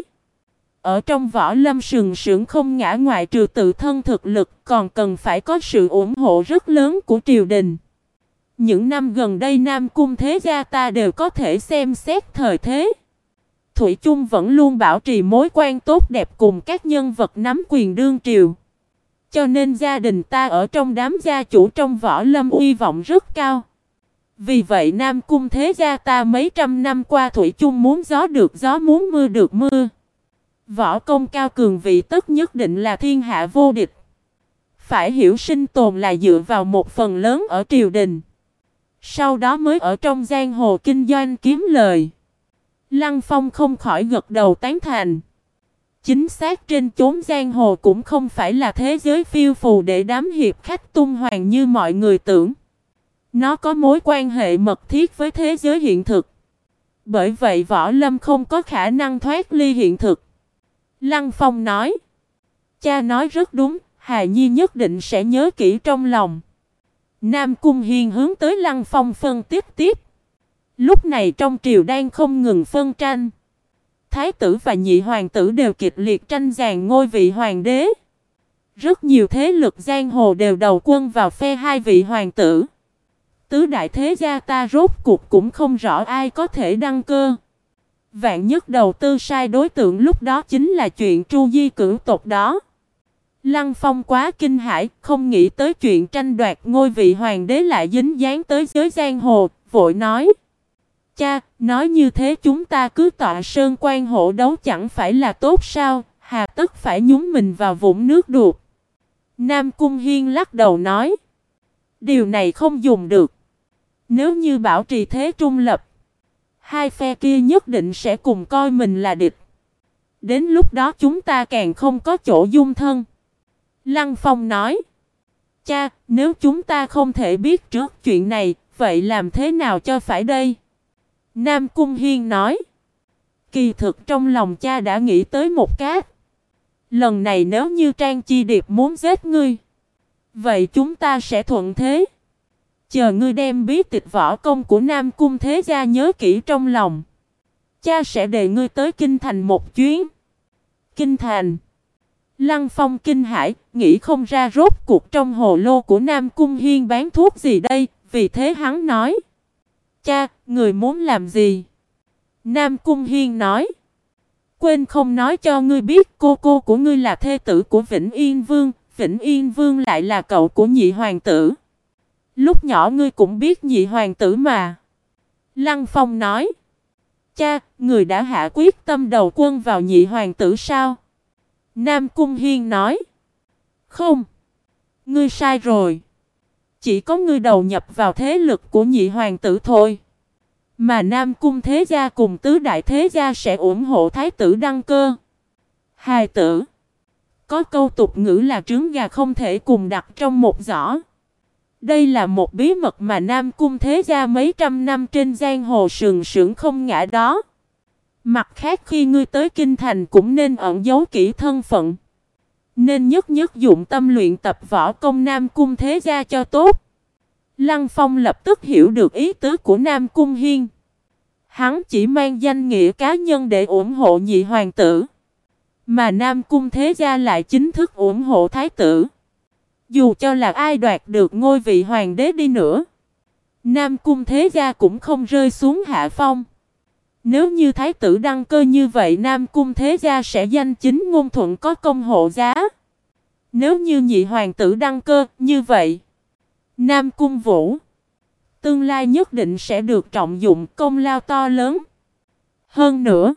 Ở trong võ lâm sừng sững không ngã ngoại trừ tự thân thực lực còn cần phải có sự ủng hộ rất lớn của triều đình. Những năm gần đây Nam Cung thế gia ta đều có thể xem xét thời thế. Thủy chung vẫn luôn bảo trì mối quan tốt đẹp cùng các nhân vật nắm quyền đương triều. Cho nên gia đình ta ở trong đám gia chủ trong võ lâm uy vọng rất cao. Vì vậy Nam Cung thế gia ta mấy trăm năm qua Thủy chung muốn gió được gió muốn mưa được mưa. Võ công cao cường vị tất nhất định là thiên hạ vô địch. Phải hiểu sinh tồn là dựa vào một phần lớn ở triều đình. Sau đó mới ở trong giang hồ kinh doanh kiếm lời. Lăng Phong không khỏi gật đầu tán thành. Chính xác trên chốn giang hồ cũng không phải là thế giới phiêu phù để đám hiệp khách tung hoành như mọi người tưởng. Nó có mối quan hệ mật thiết với thế giới hiện thực. Bởi vậy võ lâm không có khả năng thoát ly hiện thực. Lăng Phong nói: Cha nói rất đúng, Hà Nhi nhất định sẽ nhớ kỹ trong lòng. Nam Cung Hiên hướng tới Lăng Phong phân tiếp. Lúc này trong triều đang không ngừng phân tranh. Thái tử và nhị hoàng tử đều kịch liệt tranh giành ngôi vị hoàng đế. Rất nhiều thế lực giang hồ đều đầu quân vào phe hai vị hoàng tử. Tứ đại thế gia ta rốt cuộc cũng không rõ ai có thể đăng cơ. Vạn nhất đầu tư sai đối tượng lúc đó chính là chuyện tru di cửu tộc đó. Lăng Phong quá kinh hãi, không nghĩ tới chuyện tranh đoạt ngôi vị hoàng đế lại dính dáng tới giới giang hồ, vội nói: Cha, nói như thế chúng ta cứ tọa sơn quan hộ đấu chẳng phải là tốt sao, hà tất phải nhúng mình vào vũng nước đục. Nam Cung Hiên lắc đầu nói: Điều này không dùng được. Nếu như bảo trì thế trung lập, hai phe kia nhất định sẽ cùng coi mình là địch. Đến lúc đó chúng ta càng không có chỗ dung thân. Lăng Phong nói: Cha, nếu chúng ta không thể biết trước chuyện này, vậy làm thế nào cho phải đây? Nam Cung Hiên nói: Kỳ thực trong lòng cha đã nghĩ tới một cách. Lần này nếu như Trang Chi Điệp muốn giết ngươi, vậy chúng ta sẽ thuận thế. Chờ ngươi đem bí tịch võ công của Nam Cung thế gia nhớ kỹ trong lòng. Cha sẽ đề ngươi tới Kinh Thành một chuyến. Kinh Thành? Lăng Phong kinh hãi, nghĩ không ra rốt cuộc trong hồ lô của Nam Cung Hiên bán thuốc gì đây, vì thế hắn nói: Cha, người muốn làm gì? Nam Cung Hiên nói: Quên không nói cho ngươi biết, cô của ngươi là thê tử của Vĩnh Yên Vương, Vĩnh Yên Vương lại là cậu của nhị hoàng tử. Lúc nhỏ ngươi cũng biết nhị hoàng tử mà. Lăng Phong nói: Cha, người đã hạ quyết tâm đầu quân vào nhị hoàng tử sao? Nam Cung Hiên nói: Không, ngươi sai rồi. Chỉ có ngươi đầu nhập vào thế lực của nhị hoàng tử thôi. Mà Nam Cung thế gia cùng tứ đại thế gia sẽ ủng hộ thái tử đăng cơ. Hài tử, có câu tục ngữ là trứng gà không thể cùng đặt trong một giỏ. Đây là một bí mật mà Nam Cung Thế Gia mấy trăm năm trên giang hồ sừng sững không ngã đó. Mặt khác khi ngươi tới kinh thành cũng nên ẩn giấu kỹ thân phận. Nên nhất dụng tâm luyện tập võ công Nam Cung Thế Gia cho tốt. Lăng Phong lập tức hiểu được ý tứ của Nam Cung Hiên. Hắn chỉ mang danh nghĩa cá nhân để ủng hộ nhị hoàng tử. Mà Nam Cung Thế Gia lại chính thức ủng hộ thái tử. Dù cho là ai đoạt được ngôi vị hoàng đế đi nữa, Nam Cung Thế Gia cũng không rơi xuống hạ phong. Nếu như thái tử đăng cơ như vậy, Nam Cung Thế Gia sẽ danh chính ngôn thuận có công hộ giá. Nếu như nhị hoàng tử đăng cơ như vậy, Nam Cung Vũ tương lai nhất định sẽ được trọng dụng, công lao to lớn. Hơn nữa,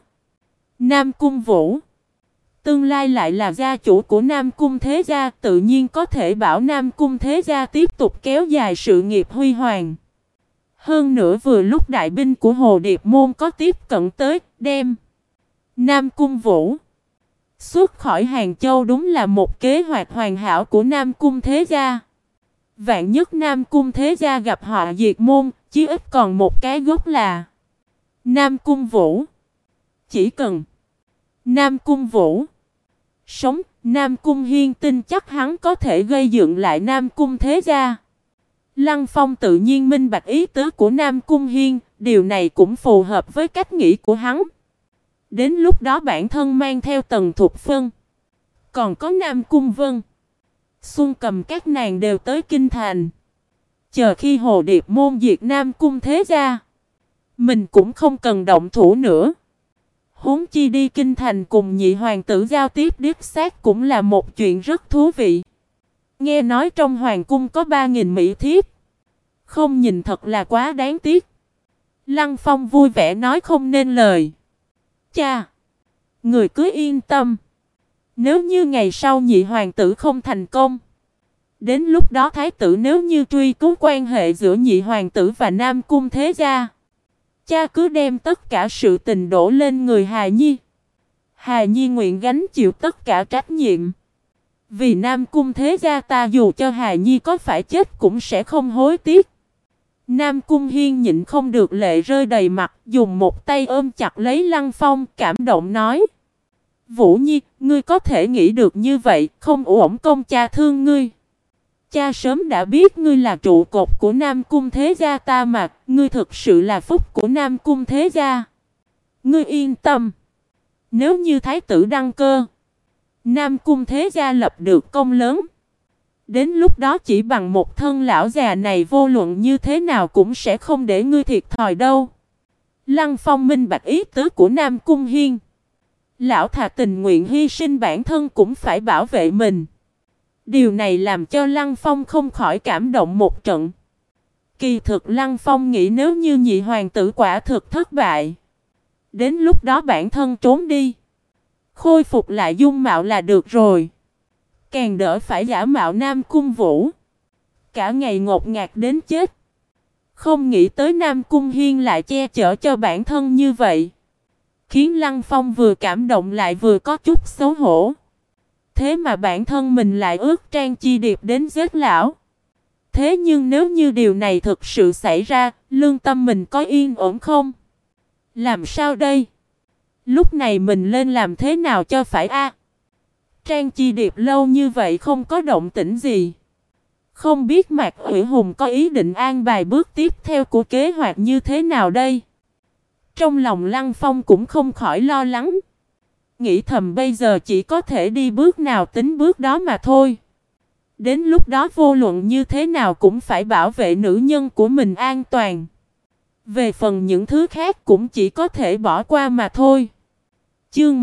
Nam Cung Vũ tương lai lại là gia chủ của Nam Cung Thế Gia, tự nhiên có thể bảo Nam Cung Thế Gia tiếp tục kéo dài sự nghiệp huy hoàng. Hơn nữa vừa lúc đại binh của Hồ Điệp Môn có tiếp cận tới, đem Nam Cung Vũ xuất khỏi Hàng Châu đúng là một kế hoạch hoàn hảo của Nam Cung Thế Gia. Vạn nhất Nam Cung Thế Gia gặp họa diệt môn, chí ít còn một cái gốc là Nam Cung Vũ. Chỉ cần Nam Cung Vũ sống, Nam Cung Hiên tin chắc hắn có thể gây dựng lại Nam Cung Thế Gia. Lăng Phong tự nhiên minh bạch ý tứ của Nam Cung Hiên, điều này cũng phù hợp với cách nghĩ của hắn. Đến lúc đó bản thân mang theo Tần Thục Phân, còn có Nam Cung Vân, Xuân Cầm các nàng đều tới kinh thành. Chờ khi Hồ Điệp Môn diệt Nam Cung Thế Gia, mình cũng không cần động thủ nữa. Huống chi đi kinh thành cùng nhị hoàng tử giao tiếp điếp xác cũng là một chuyện rất thú vị. Nghe nói trong hoàng cung có 3.000 mỹ thiếp, không nhìn thật là quá đáng tiếc. Lăng Phong vui vẻ nói không nên lời. Cha, người cứ yên tâm. Nếu như ngày sau nhị hoàng tử không thành công, đến lúc đó thái tử nếu như truy cứu quan hệ giữa nhị hoàng tử và Nam Cung Thế Gia, cha cứ đem tất cả sự tình đổ lên người Hà Nhi. Hà Nhi nguyện gánh chịu tất cả trách nhiệm. Vì Nam Cung Thế Gia ta dù cho Hà Nhi có phải chết cũng sẽ không hối tiếc. Nam Cung Hiên nhịn không được lệ rơi đầy mặt, dùng một tay ôm chặt lấy Lăng Phong, cảm động nói: Vũ Nhi, ngươi có thể nghĩ được như vậy, không uổng công cha thương ngươi. Cha sớm đã biết ngươi là trụ cột của Nam Cung Thế Gia ta mà, ngươi thực sự là phúc của Nam Cung Thế Gia. Ngươi yên tâm, nếu như thái tử đăng cơ, Nam Cung Thế Gia lập được công lớn, đến lúc đó chỉ bằng một thân lão già này vô luận như thế nào cũng sẽ không để ngươi thiệt thòi đâu. Lăng Phong minh bạch ý tứ của Nam Cung Hiên. Lão thà tình nguyện hy sinh bản thân cũng phải bảo vệ mình. Điều này làm cho Lăng Phong không khỏi cảm động một trận. Kỳ thực Lăng Phong nghĩ nếu như nhị hoàng tử quả thực thất bại, đến lúc đó bản thân trốn đi, khôi phục lại dung mạo là được rồi. Càng đỡ phải giả mạo Nam Cung Vũ, cả ngày ngột ngạt đến chết. Không nghĩ tới Nam Cung Hiên lại che chở cho bản thân như vậy, khiến Lăng Phong vừa cảm động lại vừa có chút xấu hổ. Thế mà bản thân mình lại ước Trang Chi Điệp đến giết lão. Thế nhưng nếu như điều này thực sự xảy ra, lương tâm mình có yên ổn không? Làm sao đây? Lúc này mình lên làm thế nào cho phải a? Trang Chi Điệp lâu như vậy không có động tĩnh gì. Không biết Mạc Ủy Hùng có ý định an bài bước tiếp theo của kế hoạch như thế nào đây? Trong lòng Lăng Phong cũng không khỏi lo lắng. Nghĩ thầm bây giờ chỉ có thể đi bước nào tính bước đó mà thôi. Đến lúc đó vô luận như thế nào cũng phải bảo vệ nữ nhân của mình an toàn. Về phần những thứ khác cũng chỉ có thể bỏ qua mà thôi. Chương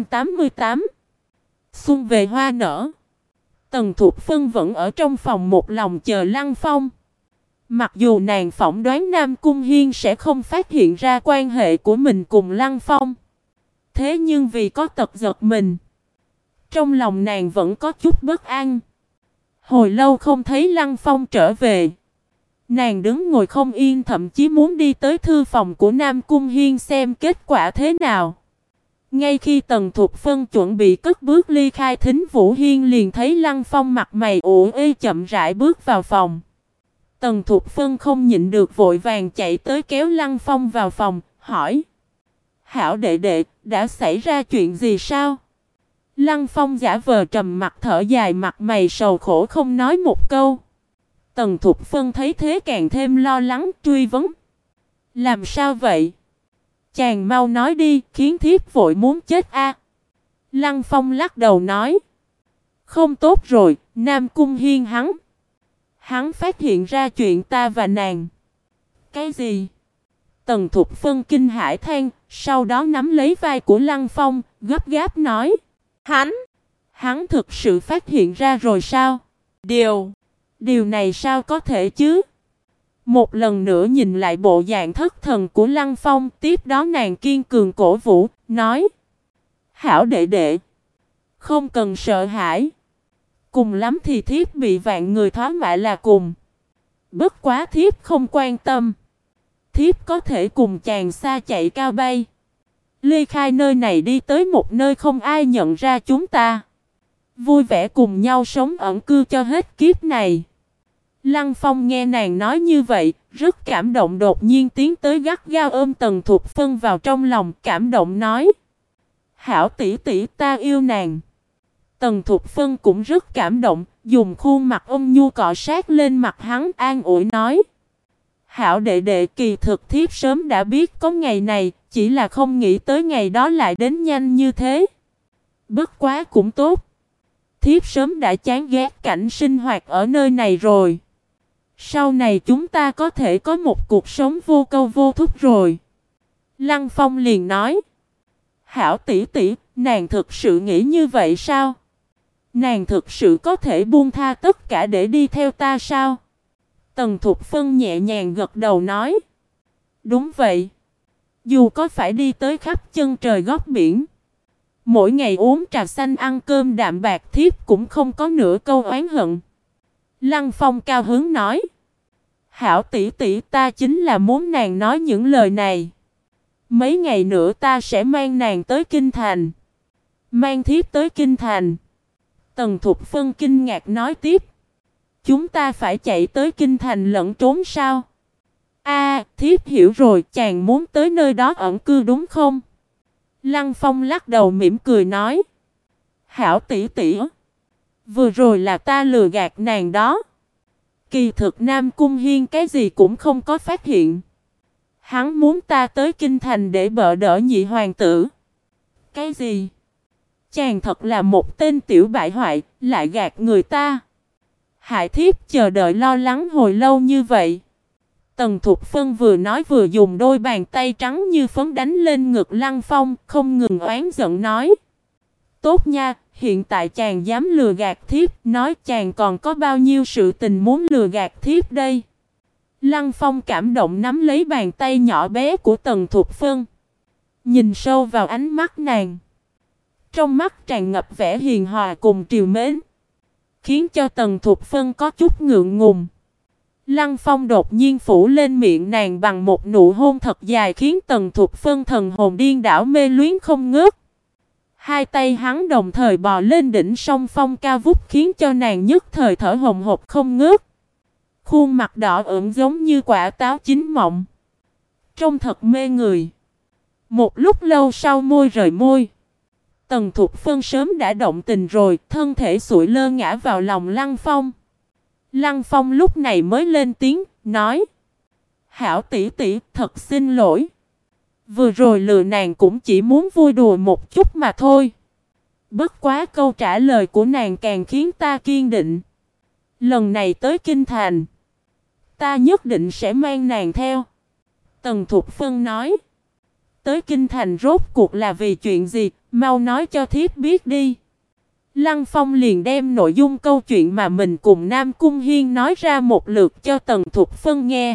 188 Xuân về hoa nở. Tần Thục Phân vẫn ở trong phòng một lòng chờ Lăng Phong. Mặc dù nàng phỏng đoán Nam Cung Hiên sẽ không phát hiện ra quan hệ của mình cùng Lăng Phong, thế nhưng vì có tật giật mình, trong lòng nàng vẫn có chút bất an. Hồi lâu không thấy Lăng Phong trở về, nàng đứng ngồi không yên, thậm chí muốn đi tới thư phòng của Nam Cung Hiên xem kết quả thế nào. Ngay khi Tần Thục Phân chuẩn bị cất bước ly khai, Thính Vũ Hiên liền thấy Lăng Phong mặt mày ủ ê chậm rãi bước vào phòng. Tần Thục Phân không nhịn được vội vàng chạy tới kéo Lăng Phong vào phòng, hỏi: Hảo đệ đệ, đã xảy ra chuyện gì sao? Lăng Phong giả vờ trầm mặt thở dài, mặt mày sầu khổ không nói một câu. Tần Thục Phân thấy thế càng thêm lo lắng, truy vấn: Làm sao vậy? Chàng mau nói đi, khiến thiếp vội muốn chết a. Lăng Phong lắc đầu nói: Không tốt rồi, Nam Cung Hiên hắn phát hiện ra chuyện ta và nàng. Cái gì? Tần Thục Phân kinh hãi than, sau đó nắm lấy vai của Lăng Phong, gấp gáp nói: Hắn thực sự phát hiện ra rồi sao? Điều này sao có thể chứ? Một lần nữa nhìn lại bộ dạng thất thần của Lăng Phong, tiếp đó nàng kiên cường cổ vũ, nói: Hảo đệ đệ, không cần sợ hãi. Cùng lắm thì thiếp bị vạn người thoá mạ là cùng. Bất quá thiếp không quan tâm. Thiếp có thể cùng chàng xa chạy cao bay, ly khai nơi này đi tới một nơi không ai nhận ra chúng ta, vui vẻ cùng nhau sống ẩn cư cho hết kiếp này. Lăng Phong nghe nàng nói như vậy, rất cảm động, đột nhiên tiến tới gắt gao ôm Tần Thục Phân vào trong lòng, cảm động nói: Hảo tỷ tỷ, ta yêu nàng. Tần Thục Phân cũng rất cảm động, dùng khuôn mặt ôn nhu cọ sát lên mặt hắn, an ủi nói: Hảo đệ đệ, kỳ thực thiếp sớm đã biết có ngày này, chỉ là không nghĩ tới ngày đó lại đến nhanh như thế. Bất quá cũng tốt. Thiếp sớm đã chán ghét cảnh sinh hoạt ở nơi này rồi. Sau này chúng ta có thể có một cuộc sống vô câu vô thúc rồi. Lăng Phong liền nói: Hảo tỷ tỷ, nàng thực sự nghĩ như vậy sao? Nàng thực sự có thể buông tha tất cả để đi theo ta sao? Tần Thục Phân nhẹ nhàng gật đầu nói: Đúng vậy. Dù có phải đi tới khắp chân trời góc biển, mỗi ngày uống trà xanh ăn cơm đạm bạc, thiếp cũng không có nửa câu oán hận. Lăng Phong cao hứng nói: Hảo tỷ tỷ, ta chính là muốn nàng nói những lời này. Mấy ngày nữa ta sẽ mang nàng tới Kinh Thành. Mang thiếp tới Kinh Thành. Tần Thục Phân kinh ngạc nói tiếp: Chúng ta phải chạy tới Kinh Thành lẫn trốn sao? Thiếp hiểu rồi, chàng muốn tới nơi đó ẩn cư đúng không? Lăng Phong lắc đầu mỉm cười nói: Hảo tỷ tỷ, vừa rồi là ta lừa gạt nàng đó. Kỳ thực Nam Cung Hiên cái gì cũng không có phát hiện. Hắn muốn ta tới Kinh Thành để bợ đỡ nhị hoàng tử. Cái gì? Chàng thật là một tên tiểu bại hoại, lại gạt người ta. Hại thiếp chờ đợi lo lắng hồi lâu như vậy. Tần Thục Phân vừa nói vừa dùng đôi bàn tay trắng như phấn đánh lên ngực Lăng Phong, không ngừng oán giận nói: Tốt nha, hiện tại chàng dám lừa gạt thiếp, nói chàng còn có bao nhiêu sự tình muốn lừa gạt thiếp đây. Lăng Phong cảm động nắm lấy bàn tay nhỏ bé của Tần Thục Phân, nhìn sâu vào ánh mắt nàng. Trong mắt tràn ngập vẻ hiền hòa cùng trìu mến, khiến cho Tần Thục Phân có chút ngượng ngùng. Lăng Phong đột nhiên phủ lên miệng nàng bằng một nụ hôn thật dài, khiến Tần Thục Phân thần hồn điên đảo mê luyến không ngớt. Hai tay hắn đồng thời bò lên đỉnh song phong cao vút, khiến cho nàng nhất thời thở hồng hộc không ngớt. Khuôn mặt đỏ ửng giống như quả táo chín mọng, trông thật mê người. Một lúc lâu sau môi rời môi, Tần Thục Phân sớm đã động tình rồi, thân thể sụi lơ ngã vào lòng Lăng Phong. Lăng Phong lúc này mới lên tiếng, nói: Hảo tỷ tỷ, thật xin lỗi. Vừa rồi lừa nàng cũng chỉ muốn vui đùa một chút mà thôi. Bất quá câu trả lời của nàng càng khiến ta kiên định. Lần này tới Kinh Thành, ta nhất định sẽ mang nàng theo. Tần Thục Phân nói: Tới Kinh Thành rốt cuộc là vì chuyện gì, mau nói cho thiếp biết đi. Lăng Phong liền đem nội dung câu chuyện mà mình cùng Nam Cung Hiên nói ra một lượt cho Tần Thục Phân nghe.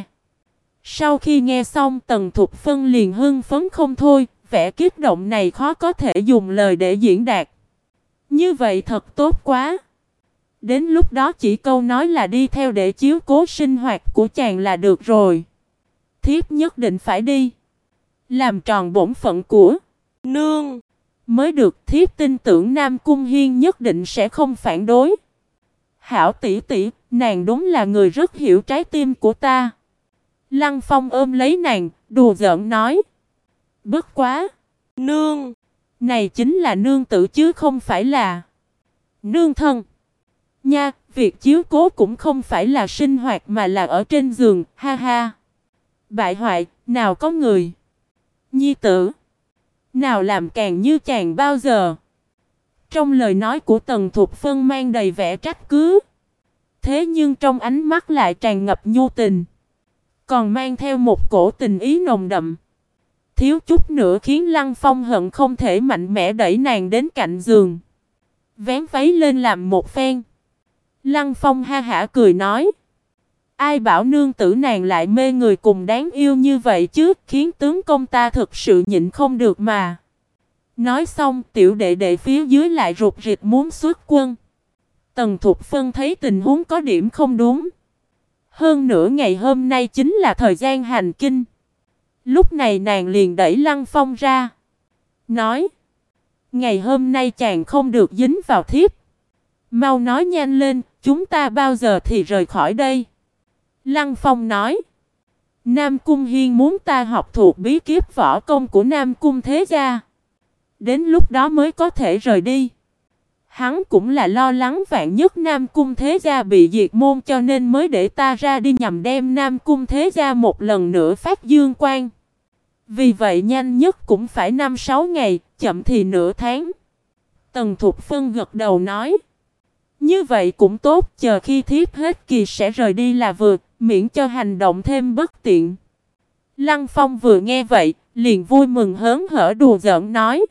Sau khi nghe xong, Tần Thục Phân liền hưng phấn không thôi, vẻ kích động này khó có thể dùng lời để diễn đạt. Như vậy thật tốt quá. Đến lúc đó chỉ câu nói là đi theo để chiếu cố sinh hoạt của chàng là được rồi. Thiếp nhất định phải đi, làm tròn bổn phận của nương. Mới được, thiếp tin tưởng Nam Cung Hiên nhất định sẽ không phản đối. Hảo tỷ tỷ, nàng đúng là người rất hiểu trái tim của ta. Lăng Phong ôm lấy nàng, đùa giỡn nói. Bất quá. Nương. Này chính là nương tử chứ không phải là nương thân. Nha, việc chiếu cố cũng không phải là sinh hoạt mà là ở trên giường, ha ha. Bại hoại, nào có người. Nhi tử. Nào làm càng như chàng bao giờ. Trong lời nói của Tần Thục Phân mang đầy vẻ trách cứ. Thế nhưng trong ánh mắt lại tràn ngập nhu tình. Còn mang theo một cổ tình ý nồng đậm. Thiếu chút nữa khiến Lăng Phong hận không thể mạnh mẽ đẩy nàng đến cạnh giường. Vén váy lên làm một phen. Lăng Phong ha hả cười nói. Ai bảo nương tử nàng lại mê người cùng đáng yêu như vậy chứ, khiến tướng công ta thực sự nhịn không được mà. Nói xong tiểu đệ đệ phía dưới lại rụt rịch muốn xuất quân. Tần Thục Phân thấy tình huống có điểm không đúng. Hơn nữa ngày hôm nay chính là thời gian hành kinh. Lúc này nàng liền đẩy Lăng Phong ra. Nói. Ngày hôm nay chàng không được dính vào thiếp. Mau nói nhanh lên, chúng ta bao giờ thì rời khỏi đây. Lăng Phong nói. Nam Cung Hiên muốn ta học thuộc bí kíp võ công của Nam Cung Thế Gia. Đến lúc đó mới có thể rời đi. Hắn cũng là lo lắng vạn nhất Nam Cung Thế Gia bị diệt môn cho nên mới để ta ra đi nhằm đem Nam Cung Thế Gia một lần nữa phát dương quang. Vì vậy nhanh nhất cũng phải 5-6 ngày, chậm thì nửa tháng. Tần Thục Phân gật đầu nói. Như vậy cũng tốt, chờ khi thiếp hết kỳ sẽ rời đi là vừa, miễn cho hành động thêm bất tiện. Lăng Phong vừa nghe vậy, liền vui mừng hớn hở đùa giỡn nói.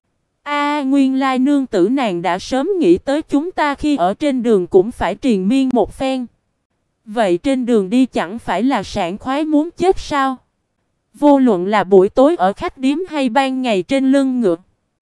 Nguyên lai nương tử nàng đã sớm nghĩ tới chúng ta khi ở trên đường cũng phải triền miên một phen. Vậy trên đường đi chẳng phải là sảng khoái muốn chết sao? Vô luận là buổi tối ở khách điếm hay ban ngày trên lưng ngựa.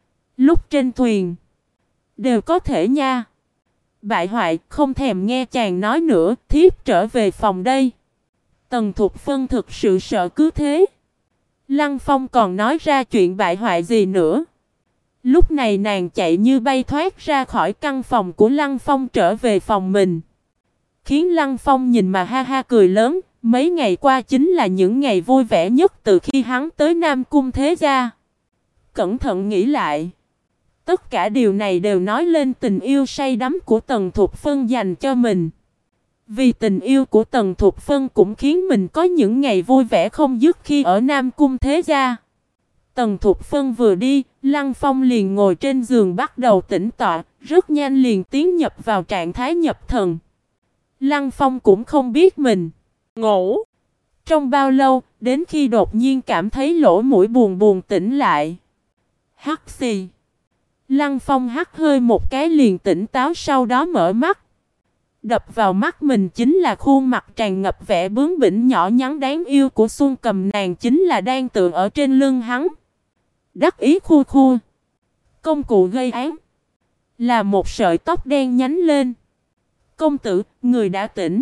Lúc trên thuyền. Đều có thể nha. Bại hoại, không thèm nghe chàng nói nữa, thiếp trở về phòng đây. Tần Thục Phân thực sự sợ cứ thế. Lăng Phong còn nói ra chuyện bại hoại gì nữa. Lúc này nàng chạy như bay thoát ra khỏi căn phòng của Lăng Phong trở về phòng mình. Khiến Lăng Phong nhìn mà ha ha cười lớn. Mấy ngày qua chính là những ngày vui vẻ nhất từ khi hắn tới Nam Cung Thế Gia. Cẩn thận nghĩ lại. Tất cả điều này đều nói lên tình yêu say đắm của Tần Thục Phân dành cho mình. Vì tình yêu của Tần Thục Phân cũng khiến mình có những ngày vui vẻ không dứt khi ở Nam Cung Thế Gia. Tần Thục Phân vừa đi, Lăng Phong liền ngồi trên giường bắt đầu tĩnh tọa, rất nhanh liền tiến nhập vào trạng thái nhập thần. Lăng Phong cũng không biết mình ngủ trong bao lâu, đến khi đột nhiên cảm thấy lỗ mũi buồn buồn tỉnh lại. Hắt xì. Lăng Phong hắt hơi một cái liền tỉnh táo, sau đó mở mắt. Đập vào mắt mình chính là khuôn mặt tràn ngập vẻ bướng bỉnh nhỏ nhắn đáng yêu của Xuân Cầm, nàng chính là đang tựa ở trên lưng hắn. Đắc ý khua khua. Công cụ gây án. Là một sợi tóc đen nhánh lên. Công tử, người đã tỉnh.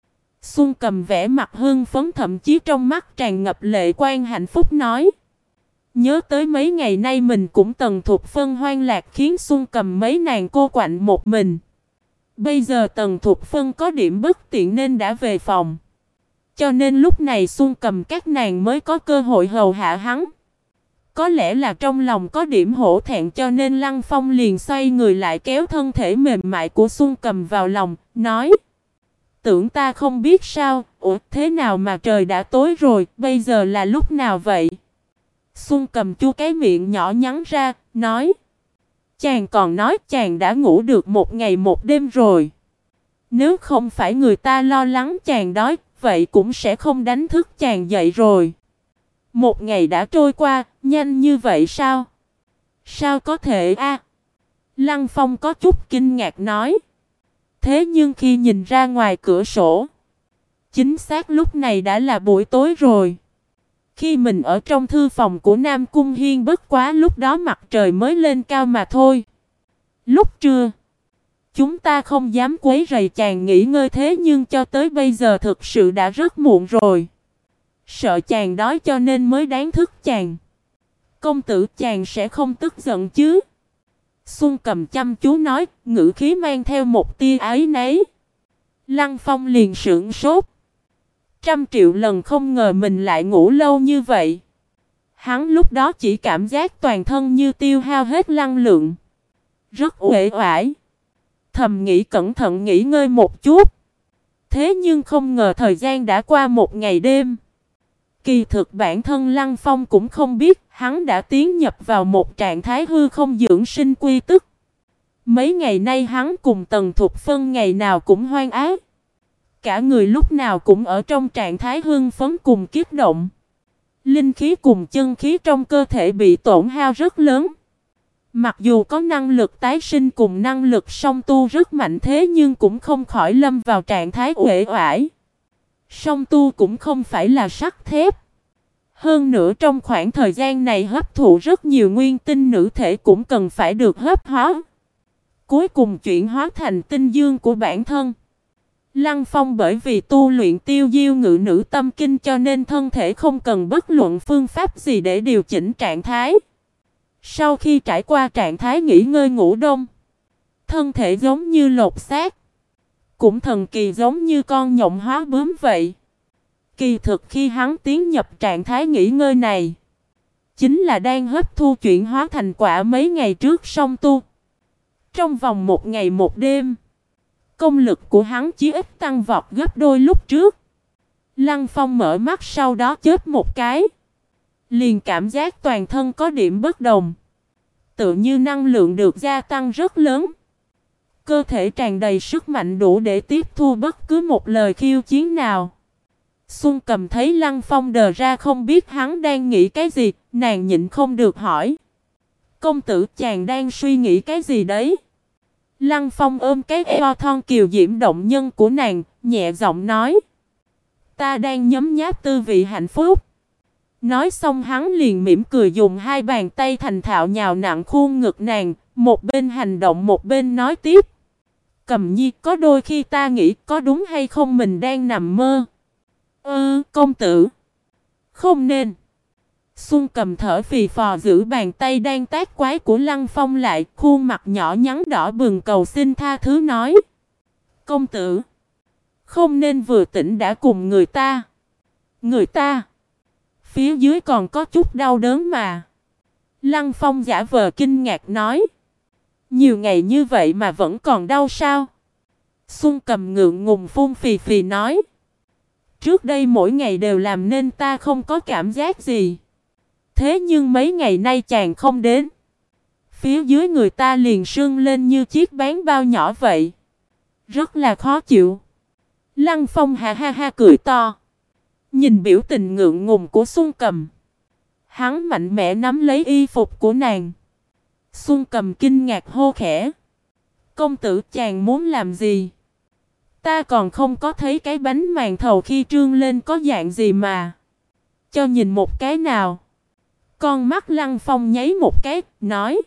Xuân Cầm vẻ mặt hưng phấn, thậm chí trong mắt tràn ngập lệ quan hạnh phúc nói. Nhớ tới mấy ngày nay mình cũng Tần Thục Phân hoang lạc khiến Xuân Cầm mấy nàng cô quạnh một mình. Bây giờ Tần Thục Phân có điểm bất tiện nên đã về phòng. Cho nên lúc này Xuân Cầm các nàng mới có cơ hội hầu hạ hắn. Có lẽ là trong lòng có điểm hổ thẹn cho nên Lăng Phong liền xoay người lại kéo thân thể mềm mại của Xuân Cầm vào lòng, nói. Tưởng ta không biết sao, thế nào mà trời đã tối rồi, bây giờ là lúc nào vậy? Xuân Cầm chu cái miệng nhỏ nhắn ra, nói. Chàng còn nói chàng đã ngủ được 1 ngày 1 đêm rồi. Nếu không phải người ta lo lắng chàng đói, vậy cũng sẽ không đánh thức chàng dậy rồi. 1 ngày đã trôi qua, nhanh như vậy sao? Sao có thể a? Lăng Phong có chút kinh ngạc nói. Thế nhưng khi nhìn ra ngoài cửa sổ, chính xác lúc này đã là buổi tối rồi. Khi mình ở trong thư phòng của Nam Cung Hiên bất quá lúc đó mặt trời mới lên cao mà thôi. Lúc trưa, chúng ta không dám quấy rầy chàng nghỉ ngơi, thế nhưng cho tới bây giờ thực sự đã rất muộn rồi. Sợ chàng đói cho nên mới đánh thức chàng. Công tử chàng sẽ không tức giận chứ? Xuân Cầm chăm chú nói, ngữ khí mang theo một tia áy náy. Lăng Phong liền sững sốt. 100 triệu lần không ngờ mình lại ngủ lâu như vậy. Hắn lúc đó chỉ cảm giác toàn thân như tiêu hao hết năng lượng. Rất uể oải. Thầm nghĩ cẩn thận nghỉ ngơi một chút. Thế nhưng không ngờ thời gian đã qua một ngày đêm. Kỳ thực bản thân Lăng Phong cũng không biết hắn đã tiến nhập vào một trạng thái hư không dưỡng sinh quy tức. Mấy ngày nay hắn cùng Tần Thục Phân ngày nào cũng hoang ác. Cả người lúc nào cũng ở trong trạng thái hưng phấn cùng kích động. Linh khí cùng chân khí trong cơ thể bị tổn hao rất lớn. Mặc dù có năng lực tái sinh cùng năng lực song tu rất mạnh thế nhưng cũng không khỏi lâm vào trạng thái uể oải. Song tu cũng không phải là sắt thép. Hơn nữa trong khoảng thời gian này hấp thụ rất nhiều nguyên tinh nữ thể cũng cần phải được hấp hóa. Cuối cùng chuyển hóa thành tinh dương của bản thân. Lăng Phong bởi vì tu luyện Tiêu Diêu Ngự Nữ Tâm Kinh cho nên thân thể không cần bất luận phương pháp gì để điều chỉnh trạng thái. Sau khi trải qua trạng thái nghỉ ngơi ngủ đông, thân thể giống như lột xác, cũng thần kỳ giống như con nhộng hóa bướm vậy. Kỳ thực khi hắn tiến nhập trạng thái nghỉ ngơi này, chính là đang hấp thu chuyển hóa thành quả mấy ngày trước song tu. Trong vòng một ngày một đêm, công lực của hắn chí ít tăng vọt gấp đôi lúc trước. Lăng Phong mở mắt sau đó chớp một cái. Liền cảm giác toàn thân có điểm bất đồng. Tự như năng lượng được gia tăng rất lớn. Cơ thể tràn đầy sức mạnh đủ để tiếp thu bất cứ một lời khiêu chiến nào. Xuân Cầm thấy Lăng Phong đờ ra không biết hắn đang nghĩ cái gì, nàng nhịn không được hỏi. Công tử chàng đang suy nghĩ cái gì đấy? Lăng Phong ôm cái eo thon kiều diễm động nhân của nàng, nhẹ giọng nói. Ta đang nhấm nháp tư vị hạnh phúc. Nói xong hắn liền mỉm cười dùng hai bàn tay thành thạo nhào nặn khuôn ngực nàng, một bên hành động một bên nói tiếp. Cầm Nhi, có đôi khi ta nghĩ có đúng hay không mình đang nằm mơ. Công tử. Không nên. Xuân Cầm thở phì phò giữ bàn tay đang tác quái của Lăng Phong lại, khuôn mặt nhỏ nhắn đỏ bừng cầu xin tha thứ nói. Công tử. Không nên vừa tỉnh đã cùng người ta. Người ta. Phía dưới còn có chút đau đớn mà. Lăng Phong giả vờ kinh ngạc nói. Nhiều ngày như vậy mà vẫn còn đau sao? Xuân Cầm ngượng ngùng phun phì phì nói. Trước đây mỗi ngày đều làm nên ta không có cảm giác gì. Thế nhưng mấy ngày nay chàng không đến. Phía dưới người ta liền sưng lên như chiếc bán bao nhỏ vậy. Rất là khó chịu. Lăng Phong ha ha ha cười to. Nhìn biểu tình ngượng ngùng của Xuân Cầm. Hắn mạnh mẽ nắm lấy y phục của nàng. Xuân Cầm kinh ngạc hô khẽ. Công tử chàng muốn làm gì? Ta còn không có thấy cái bánh màn thầu khi trương lên có dạng gì mà. Cho nhìn một cái nào. Con mắt Lăng Phong nháy một cái, nói.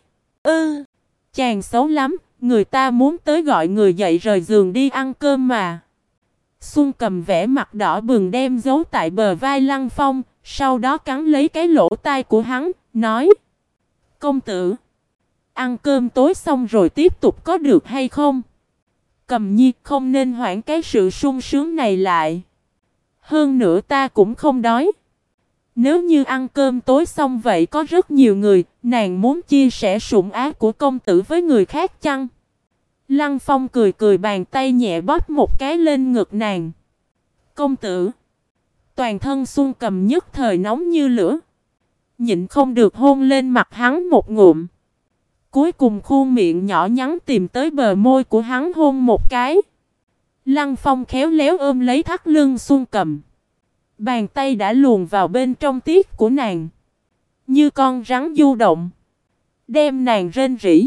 Chàng xấu lắm, người ta muốn tới gọi người dậy rời giường đi ăn cơm mà. Xuân Cầm vẻ mặt đỏ bừng đem giấu tại bờ vai Lăng Phong, sau đó cắn lấy cái lỗ tai của hắn, nói. Công tử, ăn cơm tối xong rồi tiếp tục có được hay không? Cầm Nhi không nên hoãn cái sự sung sướng này lại. Hơn nữa ta cũng không đói. Nếu như ăn cơm tối xong vậy có rất nhiều người, nàng muốn chia sẻ sủng ái của công tử với người khác chăng? Lăng Phong cười cười bàn tay nhẹ bóp một cái lên ngực nàng. Công tử. Toàn thân Xuân Cầm nhất thời nóng như lửa. Nhịn không được hôn lên mặt hắn một ngụm. Cuối cùng khuôn miệng nhỏ nhắn tìm tới bờ môi của hắn hôn một cái. Lăng Phong khéo léo ôm lấy thắt lưng Xuân Cầm. Bàn tay đã luồn vào bên trong tiết của nàng. Như con rắn du động. Đem nàng rên rỉ.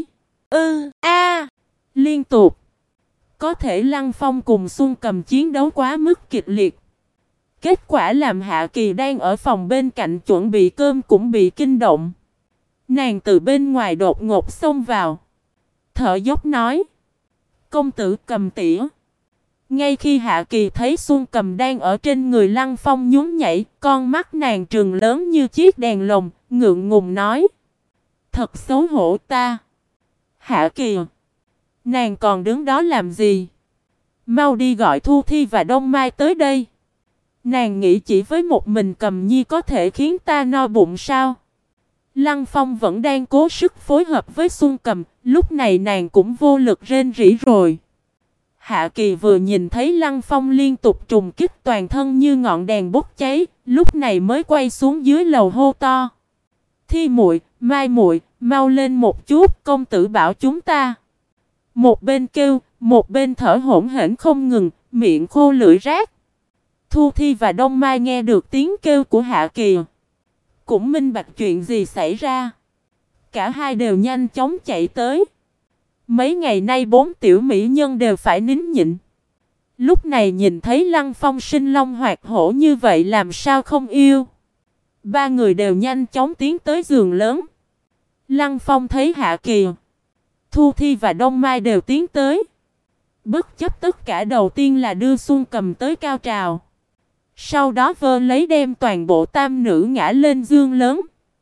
Liên tục. Có thể Lăng Phong cùng Xuân Cầm chiến đấu quá mức kịch liệt. Kết quả làm Hạ Kỳ đang ở phòng bên cạnh chuẩn bị cơm cũng bị kinh động. Nàng từ bên ngoài đột ngột xông vào. Thở dốc nói. Công tử Cầm tỉa. Ngay khi Hạ Kỳ thấy Xuân Cầm đang ở trên người Lăng Phong nhún nhảy, con mắt nàng trừng lớn như chiếc đèn lồng, ngượng ngùng nói. Thật xấu hổ ta. Hạ Kỳ, nàng còn đứng đó làm gì? Mau đi gọi Thu Thi và Đông Mai tới đây. Nàng nghĩ chỉ với một mình Cầm Nhi có thể khiến ta no bụng sao? Lăng Phong vẫn đang cố sức phối hợp với Xuân Cầm, lúc này nàng cũng vô lực rên rỉ rồi. Hạ Kỳ vừa nhìn thấy Lăng Phong liên tục trùng kích toàn thân như ngọn đèn bốc cháy, lúc này mới quay xuống dưới lầu hô to. Thi muội, Mai muội, mau lên một chút, công tử bảo chúng ta. Một bên kêu, một bên thở hổn hển không ngừng, miệng khô lưỡi rát. Thu Thi và Đông Mai nghe được tiếng kêu của Hạ Kỳ, cũng minh bạch chuyện gì xảy ra. Cả hai đều nhanh chóng chạy tới. Mấy ngày nay 4 tiểu mỹ nhân đều phải nín nhịn. Lúc này nhìn thấy Lăng Phong sinh long hoạt hổ như vậy làm sao không yêu. Ba người đều nhanh chóng tiến tới giường lớn. Lăng Phong thấy Hạ Kỳ, Thu Thi và Đông Mai đều tiến tới. Bất chấp tất cả, đầu tiên là đưa Xuân Cầm tới cao trào. Sau đó vơ lấy đem toàn bộ tam nữ ngã lên giường lớn.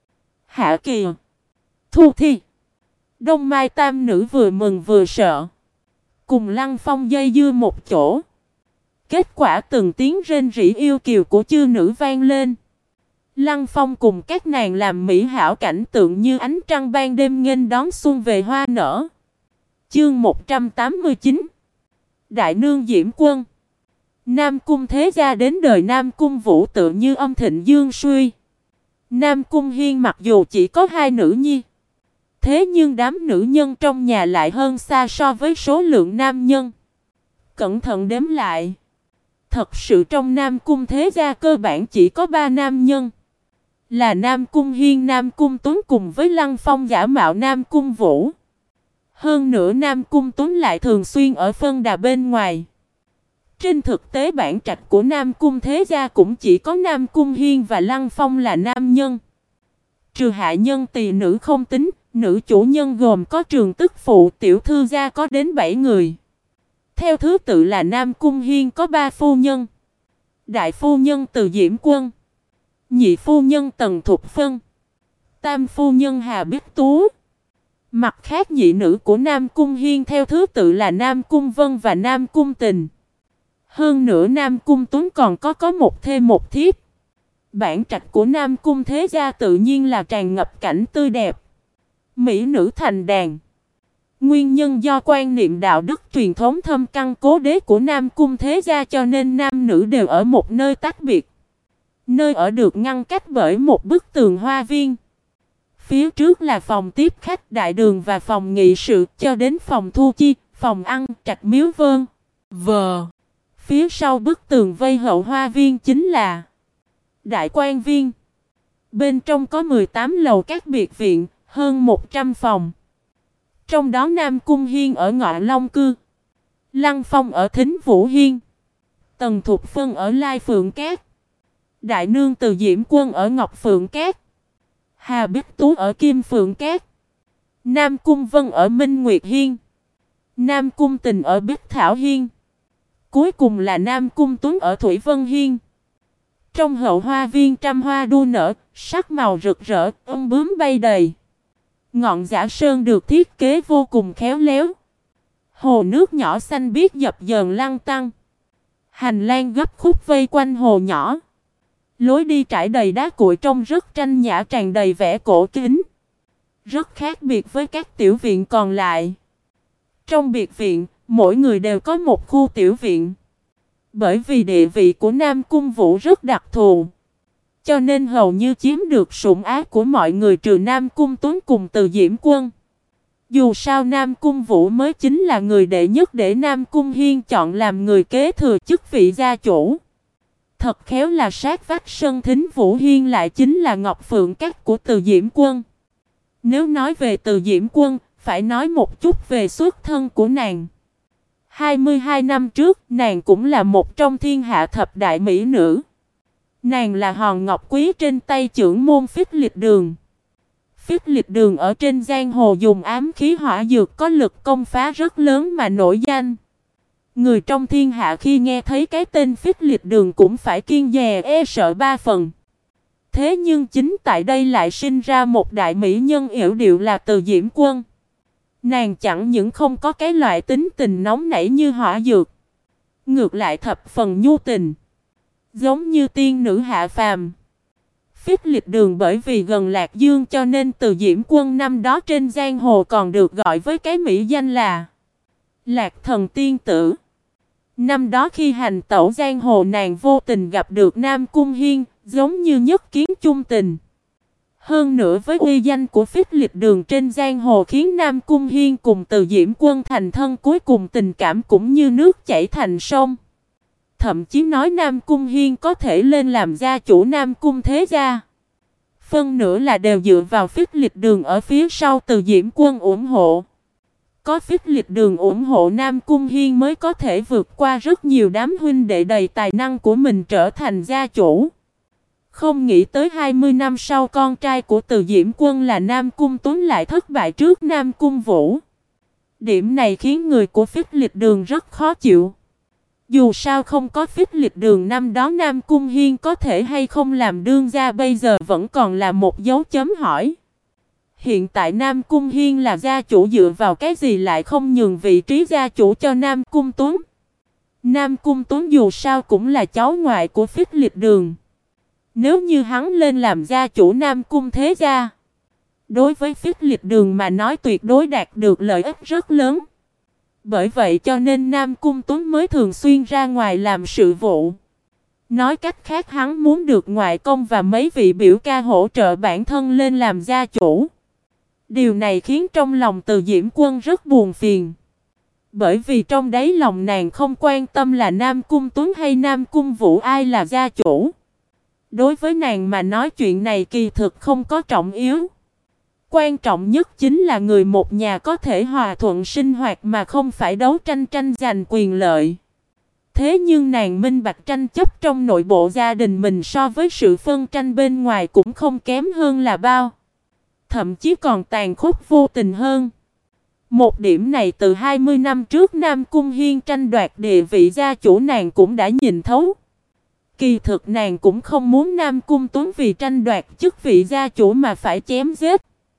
Hạ Kỳ, Thu Thi, Đông Mai tam nữ vừa mừng vừa sợ, cùng Lăng Phong dây dưa một chỗ. Kết quả từng tiếng rên rỉ yêu kiều của chư nữ vang lên. Lăng Phong cùng các nàng làm mỹ hảo cảnh tượng như ánh trăng ban đêm nghênh đón xuân về hoa nở. Chương 189. Đại nương Diễm Quân. Nam Cung thế gia đến đời Nam Cung Vũ tự như âm thịnh dương suy. Nam Cung Hiên mặc dù chỉ có 2 nữ nhi, thế nhưng đám nữ nhân trong nhà lại hơn xa so với số lượng nam nhân. Cẩn thận đếm lại, thật sự trong Nam Cung thế gia cơ bản chỉ có 3 nam nhân, là Nam Cung Hiên, Nam Cung Tuấn cùng với Lăng Phong giả mạo Nam Cung Vũ. Hơn nữa Nam Cung Tuấn lại thường xuyên ở phân đà bên ngoài. Trên thực tế bản trạch của Nam Cung thế gia cũng chỉ có Nam Cung Hiên và Lăng Phong là nam nhân. Trừ hạ nhân tỳ nữ không tính, nữ chủ nhân gồm có Trường Tức phụ tiểu thư gia có đến 7 người. Theo thứ tự là Nam Cung Hiên có 3 phu nhân. Đại phu nhân Từ Diễm Quân, nhị phu nhân Tần Thục Phân, tam phu nhân Hà Bích Tú. Mặt khác nhị nữ của Nam Cung Hiên theo thứ tự là Nam Cung Vân và Nam Cung Tình. Hơn nữa Nam Cung Tuấn còn có một thê một thiếp. Bản trạch của Nam Cung thế gia tự nhiên là tràn ngập cảnh tươi đẹp, mỹ nữ thành đàn. Nguyên nhân do quan niệm đạo đức truyền thống thâm căn cố đế của Nam Cung thế gia cho nên nam nữ đều ở một nơi tách biệt. Nơi ở được ngăn cách bởi một bức tường hoa viên. Phía trước là phòng tiếp khách đại đường và phòng nghị sự cho đến phòng thu chi, phòng ăn, trạch miếu vân. Phía sau bức tường vây hậu hoa viên chính là Đại Quan Viên. Bên trong có 18 lầu các biệt viện, hơn 100 phòng. Trong đó Nam Cung Hiên ở Ngọ Long Cư, Lăng Phong ở Thính Vũ Hiên, Tần Thục Phân ở Lai Phượng Cát, Đại Nương Từ Diễm Quân ở Ngọc Phượng Cát, Hà Bích Tú ở Kim Phượng Cát, Nam Cung Vân ở Minh Nguyệt Hiên, Nam Cung Tình ở Bích Thảo Hiên, cuối cùng là Nam Cung Tuấn ở Thủy Vân Hiên. Trong hậu hoa viên trăm hoa đua nở, sắc màu rực rỡ, bướm bay đầy. Ngọn Giả Sơn được thiết kế vô cùng khéo léo. Hồ nước nhỏ xanh biếc dập dờn lăn tăn. Hành lang gấp khúc vây quanh hồ nhỏ. Lối đi trải đầy đá cuội trông rất tranh nhã, tràn đầy vẻ cổ kính. Rất khác biệt với các tiểu viện còn lại. Trong biệt viện, mỗi người đều có một khu tiểu viện. Bởi vì địa vị của Nam Cung Vũ rất đặc thù, cho nên hầu như chiếm được sủng ái của mọi người trừ Nam Cung Tuấn cùng Từ Diễm Quân. Dù sao Nam Cung Vũ mới chính là người đệ nhất để Nam Cung Hiên chọn làm người kế thừa chức vị gia chủ. Thật khéo là sát vách sân Thính Vũ Hiên lại chính là Ngọc Phượng Cát của Từ Diễm Quân. Nếu nói về Từ Diễm Quân, phải nói một chút về xuất thân của nàng. 22 năm trước, nàng cũng là một trong thiên hạ thập đại mỹ nữ. Nàng là hòn ngọc quý trên tay chưởng môn Phích Lịch Đường. Phích Lịch Đường ở trên giang hồ dùng ám khí hỏa dược có lực công phá rất lớn mà nổi danh. Người trong thiên hạ khi nghe thấy cái tên Phích Lịch Đường cũng phải kiêng dè e sợ 3 phần. Thế nhưng chính tại đây lại sinh ra một đại mỹ nhân yểu điệu là Từ Diễm Quân. Nàng chẳng những không có cái loại tính tình nóng nảy như hỏa dược, ngược lại thập phần nhu tình, giống như tiên nữ hạ phàm. Phích Lịch Đường bởi vì gần Lạc Dương cho nên Từ Diễm Quân năm đó trên giang hồ còn được gọi với cái mỹ danh là Lạc Thần Tiên Tử. Năm đó khi hành tẩu giang hồ nàng vô tình gặp được Nam Cung Hiên, giống như nhất kiến chung tình. Hơn nữa với uy danh của Phích Lịch Đường trên giang hồ khiến Nam Cung Hiên cùng Từ Diễm Quân thành thân, cuối cùng tình cảm cũng như nước chảy thành sông. Thậm chí nói Nam Cung Hiên có thể lên làm gia chủ Nam Cung thế gia. Phân nửa là đều dựa vào Phích Lịch Đường ở phía sau Từ Diễm Quân ủng hộ. Có Phích Lịch Đường ủng hộ, Nam Cung Hiên mới có thể vượt qua rất nhiều đám huynh đệ đầy tài năng của mình trở thành gia chủ. Không nghĩ tới 20 năm sau con trai của Từ Diễm Quân là Nam Cung Tuấn lại thất bại trước Nam Cung Vũ. Điểm này khiến người của Phích Lịch Đường rất khó chịu. Dù sao không có Phích Lịch Đường năm đó Nam Cung Hiên có thể hay không làm đương gia bây giờ vẫn còn là một dấu chấm hỏi. Hiện tại Nam Cung Hiên là gia chủ, dựa vào cái gì lại không nhường vị trí gia chủ cho Nam Cung Tuấn? Nam Cung Tuấn dù sao cũng là cháu ngoại của Phích Lịch Đường. Nếu như hắn lên làm gia chủ Nam Cung thế gia, đối với Phích Lịch Đường mà nói tuyệt đối đạt được lợi ích rất lớn. Bởi vậy cho nên Nam Cung Tuấn mới thường xuyên ra ngoài làm sự vụ. Nói cách khác, hắn muốn được ngoại công và mấy vị biểu ca hỗ trợ bản thân lên làm gia chủ. Điều này khiến trong lòng Từ Diễm Quân rất buồn phiền. Bởi vì trong đáy lòng nàng không quan tâm là Nam Cung Tuấn hay Nam Cung Vũ ai là gia chủ. Đối với nàng mà nói chuyện này kỳ thực không có trọng yếu. Quan trọng nhất chính là người một nhà có thể hòa thuận sinh hoạt mà không phải đấu tranh giành quyền lợi. Thế nhưng nàng minh bạch tranh chấp trong nội bộ gia đình mình so với sự phân tranh bên ngoài cũng không kém hơn là bao. Thậm chí còn tàn khốc vô tình hơn. Một điểm này từ 20 năm trước Nam Cung Hiên tranh đoạt địa vị gia chủ nàng cũng đã nhìn thấu. Kỳ thực nàng cũng không muốn Nam Cung Tuấn vì tranh đoạt chức vị gia chủ mà phải chém giết.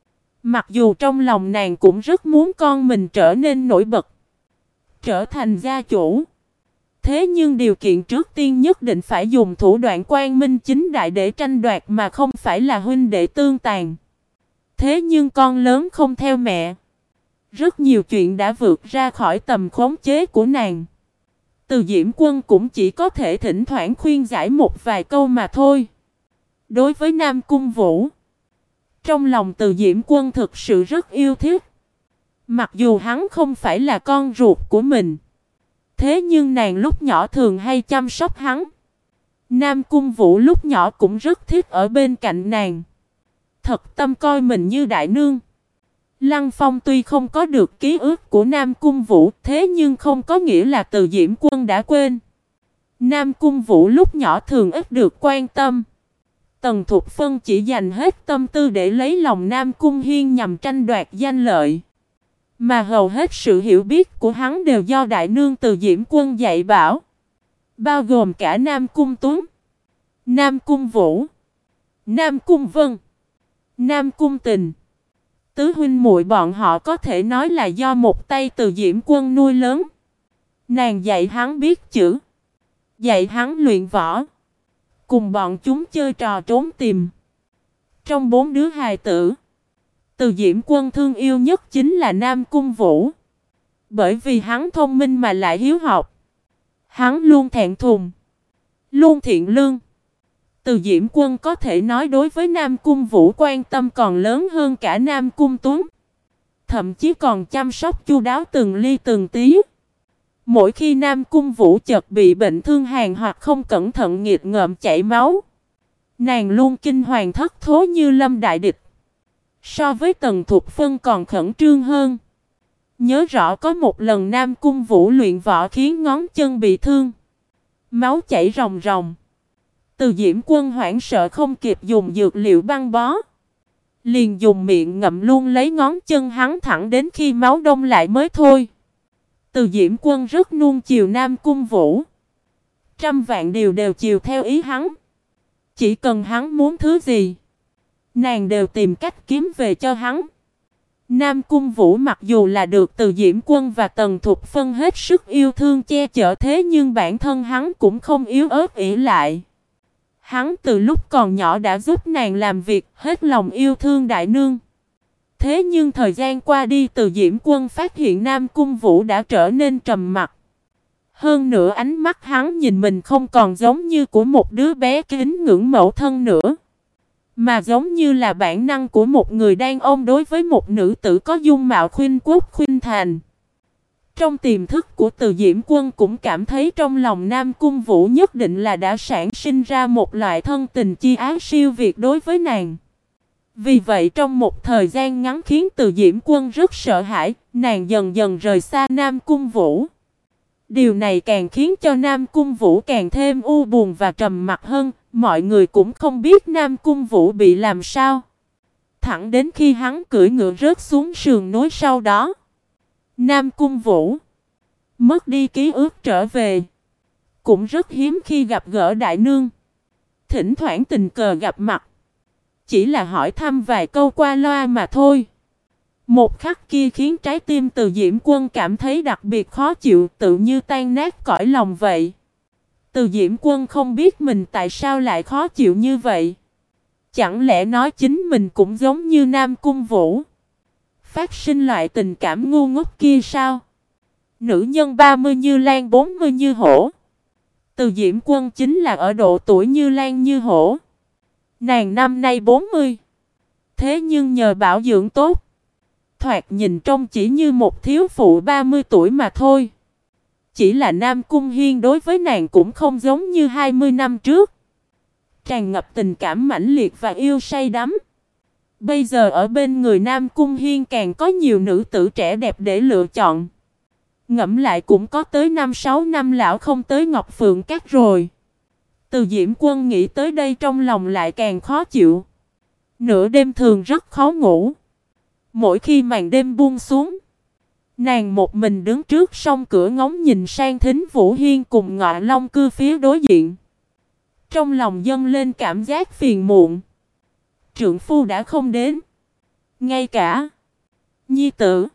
Mặc dù trong lòng nàng cũng rất muốn con mình trở nên nổi bật, trở thành gia chủ. Thế nhưng điều kiện trước tiên nhất định phải dùng thủ đoạn quang minh chính đại để tranh đoạt mà không phải là huynh đệ tương tàn. Thế nhưng con lớn không theo mẹ. Rất nhiều chuyện đã vượt ra khỏi tầm khống chế của nàng. Từ Diễm Quân cũng chỉ có thể thỉnh thoảng khuyên giải một vài câu mà thôi. Đối với Nam Cung Vũ, trong lòng Từ Diễm Quân thực sự rất yêu thích. Mặc dù hắn không phải là con ruột của mình, thế nhưng nàng lúc nhỏ thường hay chăm sóc hắn. Nam Cung Vũ lúc nhỏ cũng rất thích ở bên cạnh nàng, thật tâm coi mình như đại nương. Lăng Phong tuy không có được ký ức của Nam Cung Vũ, thế nhưng không có nghĩa là Từ Diễm Quân đã quên. Nam Cung Vũ lúc nhỏ thường ít được quan tâm. Tần Thục Phân chỉ dành hết tâm tư để lấy lòng Nam Cung Hiên nhằm tranh đoạt danh lợi. Mà hầu hết sự hiểu biết của hắn đều do đại nương Từ Diễm Quân dạy bảo. Bao gồm cả Nam Cung Tuấn, Nam Cung Vũ, Nam Cung Vân, Nam Cung Tình. Tứ huynh muội bọn họ có thể nói là do một tay Từ Diễm Quân nuôi lớn. Nàng dạy hắn biết chữ, dạy hắn luyện võ, cùng bọn chúng chơi trò trốn tìm. Trong 4 đứa hài tử, Từ Diễm Quân thương yêu nhất chính là Nam Cung Vũ. Bởi vì hắn thông minh mà lại hiếu học. Hắn luôn thẹn thùng, luôn thiện lương. Từ Diễm Quân có thể nói đối với Nam Cung Vũ quan tâm còn lớn hơn cả Nam Cung Tuấn. Thậm chí còn chăm sóc chu đáo từng ly từng tí. Mỗi khi Nam Cung Vũ chợt bị bệnh thương hàn hoặc không cẩn thận nghiệt ngợm chảy máu, nàng luôn kinh hoàng thất thố như lâm đại địch. So với Tần Thục Phân còn khẩn trương hơn. Nhớ rõ có một lần Nam Cung Vũ luyện võ khiến ngón chân bị thương, máu chảy ròng ròng. Từ Diễm Quân hoảng sợ không kịp dùng dược liệu băng bó, liền dùng miệng ngậm luôn lấy ngón chân hắn thẳng đến khi máu đông lại mới thôi. Từ Diễm Quân rất nuông chiều Nam Cung Vũ, trăm vạn điều đều chiều theo ý hắn. Chỉ cần hắn muốn thứ gì, nàng đều tìm cách kiếm về cho hắn. Nam Cung Vũ mặc dù là được Từ Diễm Quân và Tần Thục Phân hết sức yêu thương che chở, thế nhưng bản thân hắn cũng không yếu ớt ỷ lại. Hắn từ lúc còn nhỏ đã giúp nàng làm việc, hết lòng yêu thương đại nương. Thế nhưng thời gian qua đi, Từ Diễm Quân phát hiện Nam Cung Vũ đã trở nên trầm mặc. Hơn nữa ánh mắt hắn nhìn mình không còn giống như của một đứa bé kính ngưỡng mẫu thân nữa, mà giống như là bản năng của một người đàn ông đối với một nữ tử có dung mạo khuynh quốc khuynh thành. Trong tiềm thức của Từ Diễm Quân cũng cảm thấy trong lòng Nam Cung Vũ nhất định là đã sản sinh ra một loại thân tình chi ái siêu việt đối với nàng. Vì vậy trong một thời gian ngắn khiến Từ Diễm Quân rất sợ hãi, nàng dần dần rời xa Nam Cung Vũ. Điều này càng khiến cho Nam Cung Vũ càng thêm u buồn và trầm mặc hơn, mọi người cũng không biết Nam Cung Vũ bị làm sao. Thẳng đến khi hắn cưỡi ngựa rớt xuống sườn núi sau đó, Nam Cung Vũ mất đi ký ức trở về. Cũng rất hiếm khi gặp gỡ đại nương. Thỉnh thoảng tình cờ gặp mặt, chỉ là hỏi thăm vài câu qua loa mà thôi. Một khắc kia khiến trái tim Từ Diễm Quân cảm thấy đặc biệt khó chịu, tự như tan nát cõi lòng vậy. Từ Diễm Quân không biết mình tại sao lại khó chịu như vậy. Chẳng lẽ nói chính mình cũng giống như Nam Cung Vũ, phát sinh loại tình cảm ngu ngốc kia sao? Nữ nhân 30 như Lan 40 như hổ. Từ Diễm Quân chính là ở độ tuổi như Lan như hổ. Nàng năm nay 40. Thế nhưng nhờ bảo dưỡng tốt, thoạt nhìn trông chỉ như một thiếu phụ 30 tuổi mà thôi. Chỉ là Nam Cung Hiên đối với nàng cũng không giống như 20 năm trước, tràn ngập tình cảm mãnh liệt và yêu say đắm. Bây giờ ở bên người Nam Cung Hiên càng có nhiều nữ tử trẻ đẹp để lựa chọn. Ngẫm lại cũng có tới 5-6 năm lão không tới Ngọc Phượng Các rồi. Từ Diễm Quân nghĩ tới đây trong lòng lại càng khó chịu. Nửa đêm thường rất khó ngủ. Mỗi khi màn đêm buông xuống, nàng một mình đứng trước song cửa ngóng nhìn sang Thính Vũ Hiên cùng Ngọa Long Cư phía đối diện. Trong lòng dâng lên cảm giác phiền muộn. Trượng phu đã không đến, ngay cả nhi tử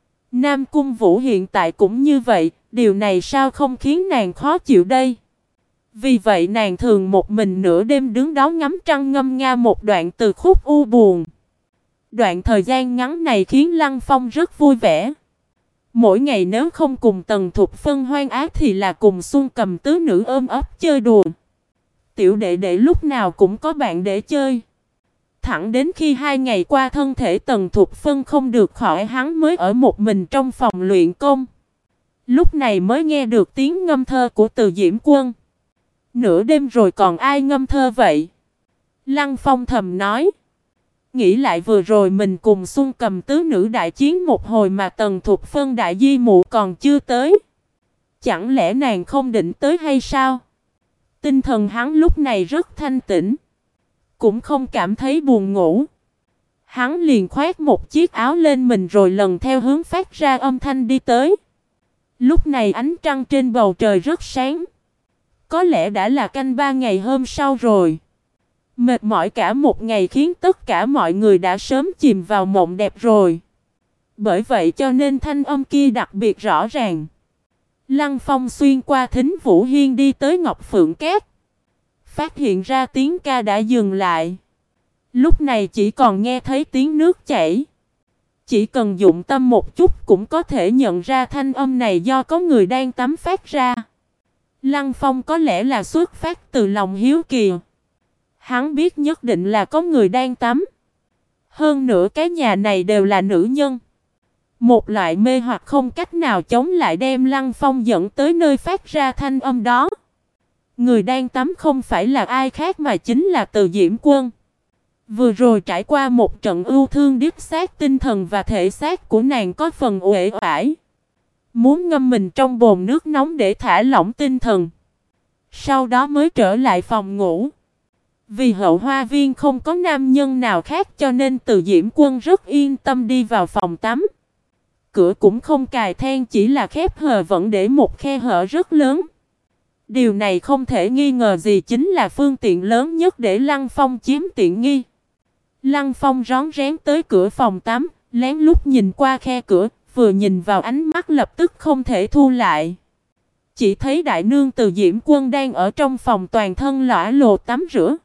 Nam Cung Vũ hiện tại cũng như vậy, điều này sao không khiến nàng khó chịu đây? Vì vậy nàng thường một mình nửa đêm đứng đó ngắm trăng ngâm nga một đoạn từ khúc u buồn. Đoạn thời gian ngắn này khiến Lăng Phong rất vui vẻ. Mỗi ngày nếu không cùng Tần Thục Phân hoan ác thì là cùng Xuân Cầm tứ nữ ôm ấp chơi đùa. Tiểu đệ đệ lúc nào cũng có bạn để chơi. Thẳng đến khi 2 ngày qua thân thể Tần Thục Phân không được khỏi, hắn mới ở một mình trong phòng luyện công. Lúc này mới nghe được tiếng ngâm thơ của Từ Diễm Quân. Nửa đêm rồi còn ai ngâm thơ vậy? Lăng Phong thầm nói. Nghĩ lại vừa rồi mình cùng Xuân Cầm tứ nữ đại chiến một hồi mà Tần Thục Phân đại di mụ còn chưa tới. Chẳng lẽ nàng không định tới hay sao? Tinh thần hắn lúc này rất thanh tĩnh, cũng không cảm thấy buồn ngủ. Hắn liền khoác một chiếc áo lên mình rồi lần theo hướng phát ra âm thanh đi tới. Lúc này ánh trăng trên bầu trời rất sáng. Có lẽ đã là canh 3 ngày hôm sau rồi. Mệt mỏi cả một ngày khiến tất cả mọi người đã sớm chìm vào mộng đẹp rồi. Bởi vậy cho nên thanh âm kia đặc biệt rõ ràng. Lăng Phong xuyên qua Thính Vũ Hiên đi tới Ngọc Phượng Các. Phát hiện ra tiếng ca đã dừng lại. Lúc này chỉ còn nghe thấy tiếng nước chảy. Chỉ cần dụng tâm một chút cũng có thể nhận ra thanh âm này do có người đang tắm phát ra. Lăng Phong có lẽ là xuất phát từ lòng hiếu kỳ. Hắn biết nhất định là có người đang tắm. Hơn nữa cái nhà này đều là nữ nhân. Một loại mê hoặc không cách nào chống lại đem Lăng Phong dẫn tới nơi phát ra thanh âm đó. Người đang tắm không phải là ai khác mà chính là Từ Diễm Quân. Vừa rồi trải qua một trận ưu thương điếc xác, tinh thần và thể xác của nàng có phần uể oải. Muốn ngâm mình trong bồn nước nóng để thả lỏng tinh thần. Sau đó mới trở lại phòng ngủ. Vì hậu hoa viên không có nam nhân nào khác cho nên Từ Diễm Quân rất yên tâm đi vào phòng tắm. Cửa cũng không cài then, chỉ là khép hờ vẫn để một khe hở rất lớn. Điều này không thể nghi ngờ gì chính là phương tiện lớn nhất để Lăng Phong chiếm tiện nghi. Lăng Phong rón rén tới cửa phòng tắm, lén lút nhìn qua khe cửa, vừa nhìn vào ánh mắt lập tức không thể thu lại. Chỉ thấy đại nương Từ Diễm Quân đang ở trong phòng toàn thân lõa lồ tắm rửa.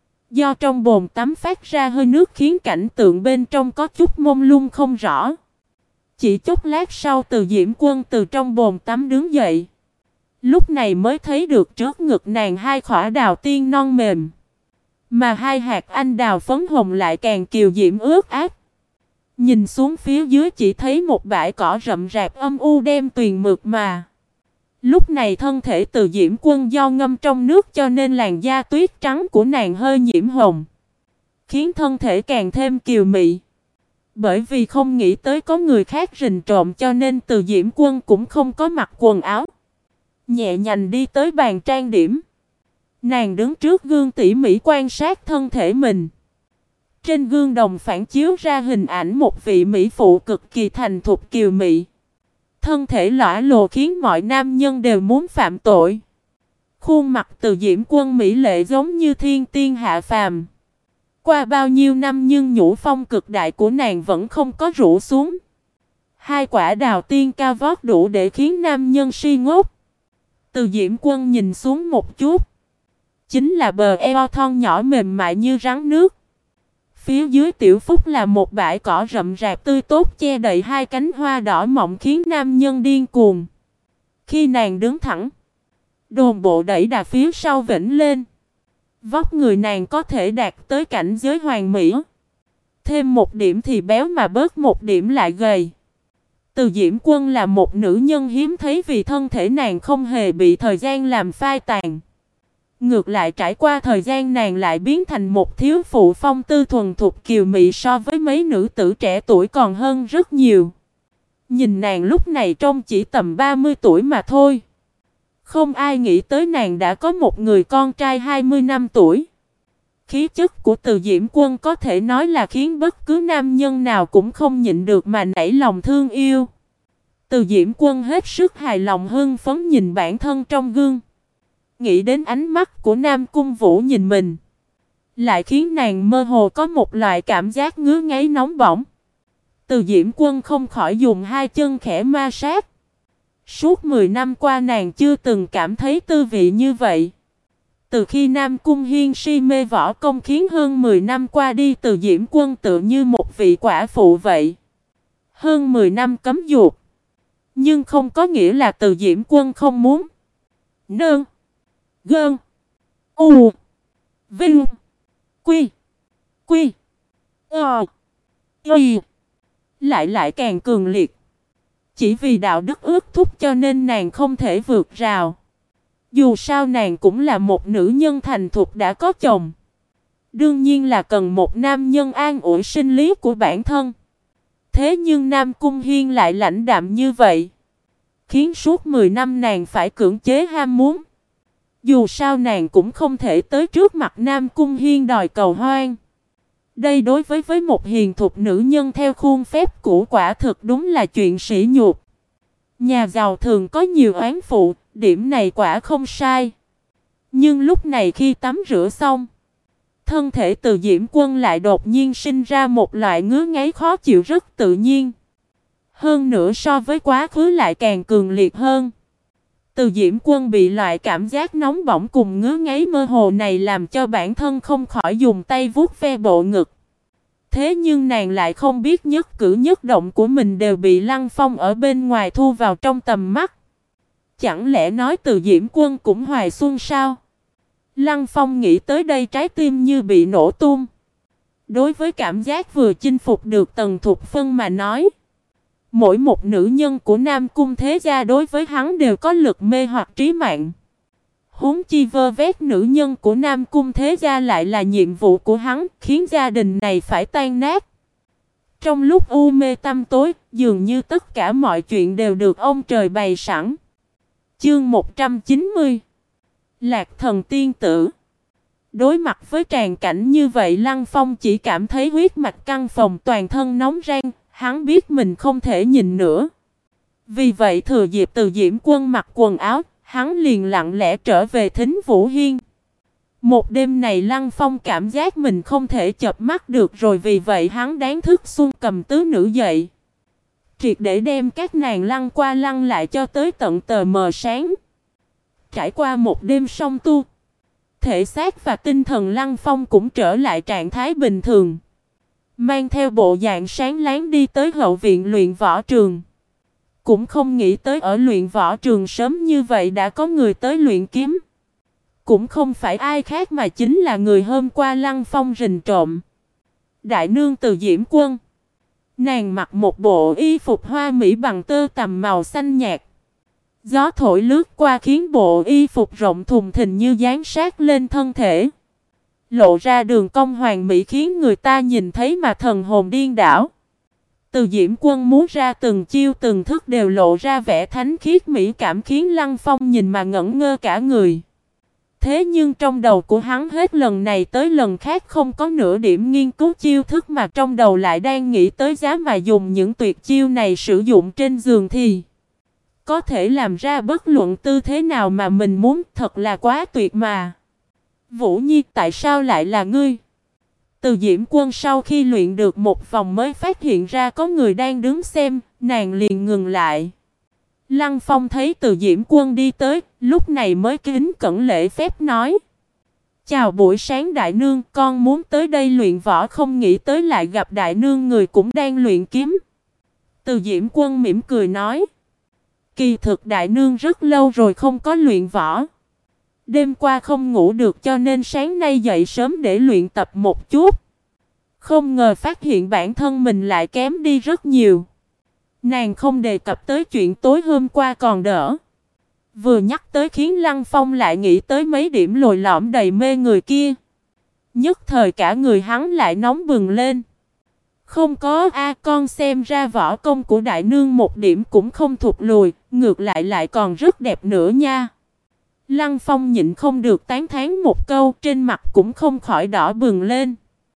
Do trong bồn tắm phát ra hơi nước khiến cảnh tượng bên trong có chút mông lung không rõ. Chỉ chốc lát sau Từ Diễm Quân từ trong bồn tắm đứng dậy. Lúc này mới thấy được trước ngực nàng hai khỏa đào tiên non mềm. Mà hai hạt anh đào phấn hồng lại càng kiều diễm ướt át. Nhìn xuống phía dưới chỉ thấy một bãi cỏ rậm rạp âm u đem tuyền mượt mà. Lúc này thân thể Từ Diễm Quân do ngâm trong nước cho nên làn da tuyết trắng của nàng hơi nhiễm hồng. Khiến thân thể càng thêm kiều mị. Bởi vì không nghĩ tới có người khác rình trộm cho nên Từ Diễm Quân cũng không có mặc quần áo. Nhẹ nhàng đi tới bàn trang điểm. Nàng đứng trước gương tỉ mỉ quan sát thân thể mình. Trên gương đồng phản chiếu ra hình ảnh một vị mỹ phụ cực kỳ thành thục kiều mị. Thân thể lõa lồ khiến mọi nam nhân đều muốn phạm tội. Khuôn mặt Từ Diễm Quân mỹ lệ giống như thiên tiên hạ phàm. Qua bao nhiêu năm nhưng nhũ phong cực đại của nàng vẫn không có rũ xuống. Hai quả đào tiên cao vót đủ để khiến nam nhân si ngốc. Từ Diễm Quân nhìn xuống một chút. Chính là bờ eo thon nhỏ mềm mại như rắn nước. Phía dưới tiểu phúc là một bãi cỏ rậm rạp tươi tốt che đậy hai cánh hoa đỏ mọng khiến nam nhân điên cuồng. Khi nàng đứng thẳng, đồn bộ đẩy đà phía sau vĩnh lên. Vóc người nàng có thể đạt tới cảnh giới hoàn mỹ. Thêm một điểm thì béo mà bớt một điểm lại gầy. Từ Diễm Quân là một nữ nhân hiếm thấy vì thân thể nàng không hề bị thời gian làm phai tàn. Ngược lại trải qua thời gian nàng lại biến thành một thiếu phụ phong tư thuần thục kiều mị so với mấy nữ tử trẻ tuổi còn hơn rất nhiều. Nhìn nàng lúc này trông chỉ tầm 30 tuổi mà thôi. Không ai nghĩ tới nàng đã có một người con trai 20 năm tuổi. Khí chất của Từ Diễm Quân có thể nói là khiến bất cứ nam nhân nào cũng không nhịn được mà nảy lòng thương yêu. Từ Diễm Quân hết sức hài lòng hưng phấn nhìn bản thân trong gương. Nghĩ đến ánh mắt của Nam Cung Vũ nhìn mình, lại khiến nàng mơ hồ có một loại cảm giác ngứa ngáy nóng bỏng. Từ Diễm Quân không khỏi dùng hai chân khẽ ma sát. Suốt 10 năm qua nàng chưa từng cảm thấy tư vị như vậy. Từ khi Nam Cung Hiên si mê võ công khiến hơn 10 năm qua đi Từ Diễm Quân tự như một vị quả phụ vậy. Hơn 10 năm cấm dục. Nhưng không có nghĩa là Từ Diễm Quân không muốn. Nương. Gơn. U. Vinh. Quy. Quy. Ờ. Y. Lại càng cường liệt. Chỉ vì đạo đức ước thúc cho nên nàng không thể vượt rào. Dù sao nàng cũng là một nữ nhân thành thục đã có chồng. Đương nhiên là cần một nam nhân an ủi sinh lý của bản thân. Thế nhưng Nam Cung Hiên lại lãnh đạm như vậy. Khiến suốt 10 năm nàng phải cưỡng chế ham muốn. Dù sao nàng cũng không thể tới trước mặt Nam Cung Hiên đòi cầu hoan. Đây đối với một hiền thục nữ nhân theo khuôn phép cũ quả thực đúng là chuyện sỉ nhục. Nhà giàu thường có nhiều oán phụ, điểm này quả không sai. Nhưng lúc này khi tắm rửa xong, thân thể Từ Diễm Quân lại đột nhiên sinh ra một loại ngứa ngáy khó chịu rất tự nhiên. Hơn nữa so với quá khứ lại càng cường liệt hơn. Từ Diễm Quân bị loại cảm giác nóng bỏng cùng ngứa ngáy mơ hồ này làm cho bản thân không khỏi dùng tay vuốt ve bộ ngực. Thế nhưng nàng lại không biết nhất cử nhất động của mình đều bị Lăng Phong ở bên ngoài thu vào trong tầm mắt. Chẳng lẽ nói Từ Diễm Quân cũng hoài xuân sao? Lăng Phong nghĩ tới đây trái tim như bị nổ tung. Đối với cảm giác vừa chinh phục được Tần Thục Phân mà nói, mỗi một nữ nhân của Nam Cung thế gia đối với hắn đều có lực mê hoặc trí mạng. Huống chi vơ vét nữ nhân của Nam Cung thế gia lại là nhiệm vụ của hắn, khiến gia đình này phải tan nát. Trong lúc u mê tăm tối, dường như tất cả mọi chuyện đều được ông trời bày sẵn. Chương 190 Lạc Thần Tiên Tử. Đối mặt với tràn cảnh như vậy, Lăng Phong chỉ cảm thấy huyết mạch căng phồng, toàn thân nóng rang. Hắn biết mình không thể nhìn nữa. Vì vậy thừa dịp Từ Diễm Quân mặc quần áo, hắn liền lặng lẽ trở về Thính Vũ Hiên. Một đêm này Lăng Phong cảm giác mình không thể chợp mắt được rồi, vì vậy hắn đánh thức Xuân Cầm tứ nữ dậy, triệt để đem các nàng lăn qua lăn lại cho tới tận tờ mờ sáng. Trải qua một đêm song tu, thể xác và tinh thần Lăng Phong cũng trở lại trạng thái bình thường, mang theo bộ dạng sáng láng đi tới hậu viện luyện võ trường. Cũng không nghĩ tới ở luyện võ trường sớm như vậy đã có người tới luyện kiếm. Cũng không phải ai khác mà chính là người hôm qua Lăng Phong rình trộm. Đại nương Từ Diễm Quân. Nàng mặc một bộ y phục hoa mỹ bằng tơ tằm màu xanh nhạt. Gió thổi lướt qua khiến bộ y phục rộng thùng thình như dán sát lên thân thể, lộ ra đường cong hoàn mỹ khiến người ta nhìn thấy mà thần hồn điên đảo. Từ Diễm Quân múa ra từng chiêu từng thức đều lộ ra vẻ thánh khiết mỹ cảm khiến Lăng Phong nhìn mà ngẩn ngơ cả người. Thế nhưng trong đầu của hắn hết lần này tới lần khác không có nửa điểm nghiên cứu chiêu thức, mà trong đầu lại đang nghĩ tới giá mà dùng những tuyệt chiêu này sử dụng trên giường thì có thể làm ra bất luận tư thế nào mà mình muốn, thật là quá tuyệt mà. Vũ Nhi, tại sao lại là ngươi? Từ Diễm Quân sau khi luyện được một vòng mới phát hiện ra có người đang đứng xem, nàng liền ngừng lại. Lăng Phong thấy Từ Diễm Quân đi tới, lúc này mới kính cẩn lễ phép nói: chào buổi sáng đại nương, con muốn tới đây luyện võ không nghĩ tới lại gặp đại nương người cũng đang luyện kiếm. Từ Diễm Quân mỉm cười nói: kỳ thực đại nương rất lâu rồi không có luyện võ. Đêm qua không ngủ được cho nên sáng nay dậy sớm để luyện tập một chút. Không ngờ phát hiện bản thân mình lại kém đi rất nhiều. Nàng không đề cập tới chuyện tối hôm qua còn đỡ. Vừa nhắc tới khiến Lăng Phong lại nghĩ tới mấy điểm lồi lõm đầy mê người kia. Nhất thời cả người hắn lại nóng bừng lên. Không có con xem ra võ công của đại nương một điểm cũng không thụt lùi, ngược lại còn rất đẹp nữa nha. Lăng Phong nhịn không được tán thán một câu, trên mặt cũng không khỏi đỏ bừng lên.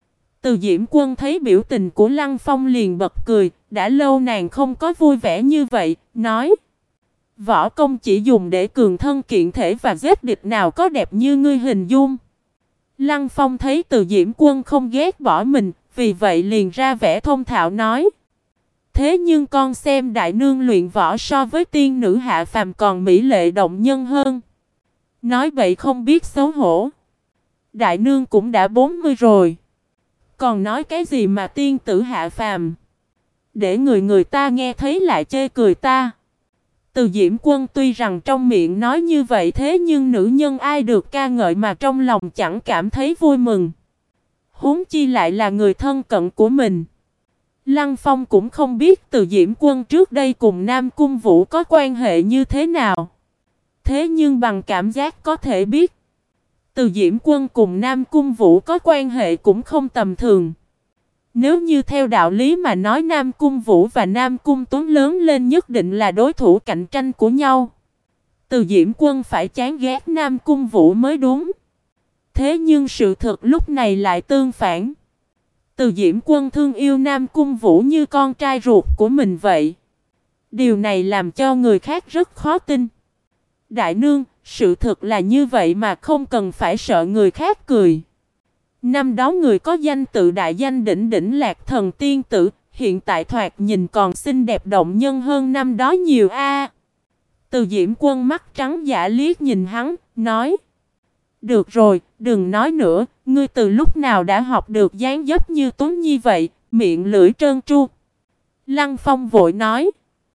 Từ Diễm Quân thấy biểu tình của Lăng Phong liền bật cười, đã lâu nàng không có vui vẻ như vậy, nói: võ công chỉ dùng để cường thân kiện thể và giết địch nào có đẹp như ngươi hình dung. Lăng Phong thấy Từ Diễm Quân không ghét bỏ mình, vì vậy liền ra vẻ thông thạo nói: thế nhưng con xem đại nương luyện võ so với tiên nữ hạ phàm còn mỹ lệ động nhân hơn. Nói vậy không biết xấu hổ. Đại nương cũng đã 40 rồi, còn nói cái gì mà tiên tử hạ phàm, để người ta nghe thấy lại chê cười ta. Từ Diễm Quân tuy rằng trong miệng nói như vậy, thế nhưng nữ nhân ai được ca ngợi mà trong lòng chẳng cảm thấy vui mừng. Huống chi lại là người thân cận của mình. Lăng Phong cũng không biết Từ Diễm Quân trước đây cùng Nam Cung Vũ có quan hệ như thế nào. Thế nhưng bằng cảm giác có thể biết, Từ Diễm Quân cùng Nam Cung Vũ có quan hệ cũng không tầm thường. Nếu như theo đạo lý mà nói, Nam Cung Vũ và Nam Cung Tuấn lớn lên nhất định là đối thủ cạnh tranh của nhau. Từ Diễm Quân phải chán ghét Nam Cung Vũ mới đúng. Thế nhưng sự thật lúc này lại tương phản. Từ Diễm Quân thương yêu Nam Cung Vũ như con trai ruột của mình vậy. Điều này làm cho người khác rất khó tin. Đại nương, sự thật là như vậy mà không cần phải sợ người khác cười. Năm đó người có danh tự đại danh đỉnh đỉnh Lạc Thần tiên tử, hiện tại thoạt nhìn còn xinh đẹp động nhân hơn năm đó nhiều a. Từ Diễm Quân mắt trắng dã liếc nhìn hắn, nói: được rồi, đừng nói nữa, ngươi từ lúc nào đã học được dáng dấp như Tuấn Nhi vậy, miệng lưỡi trơn tru. Lăng Phong vội nói: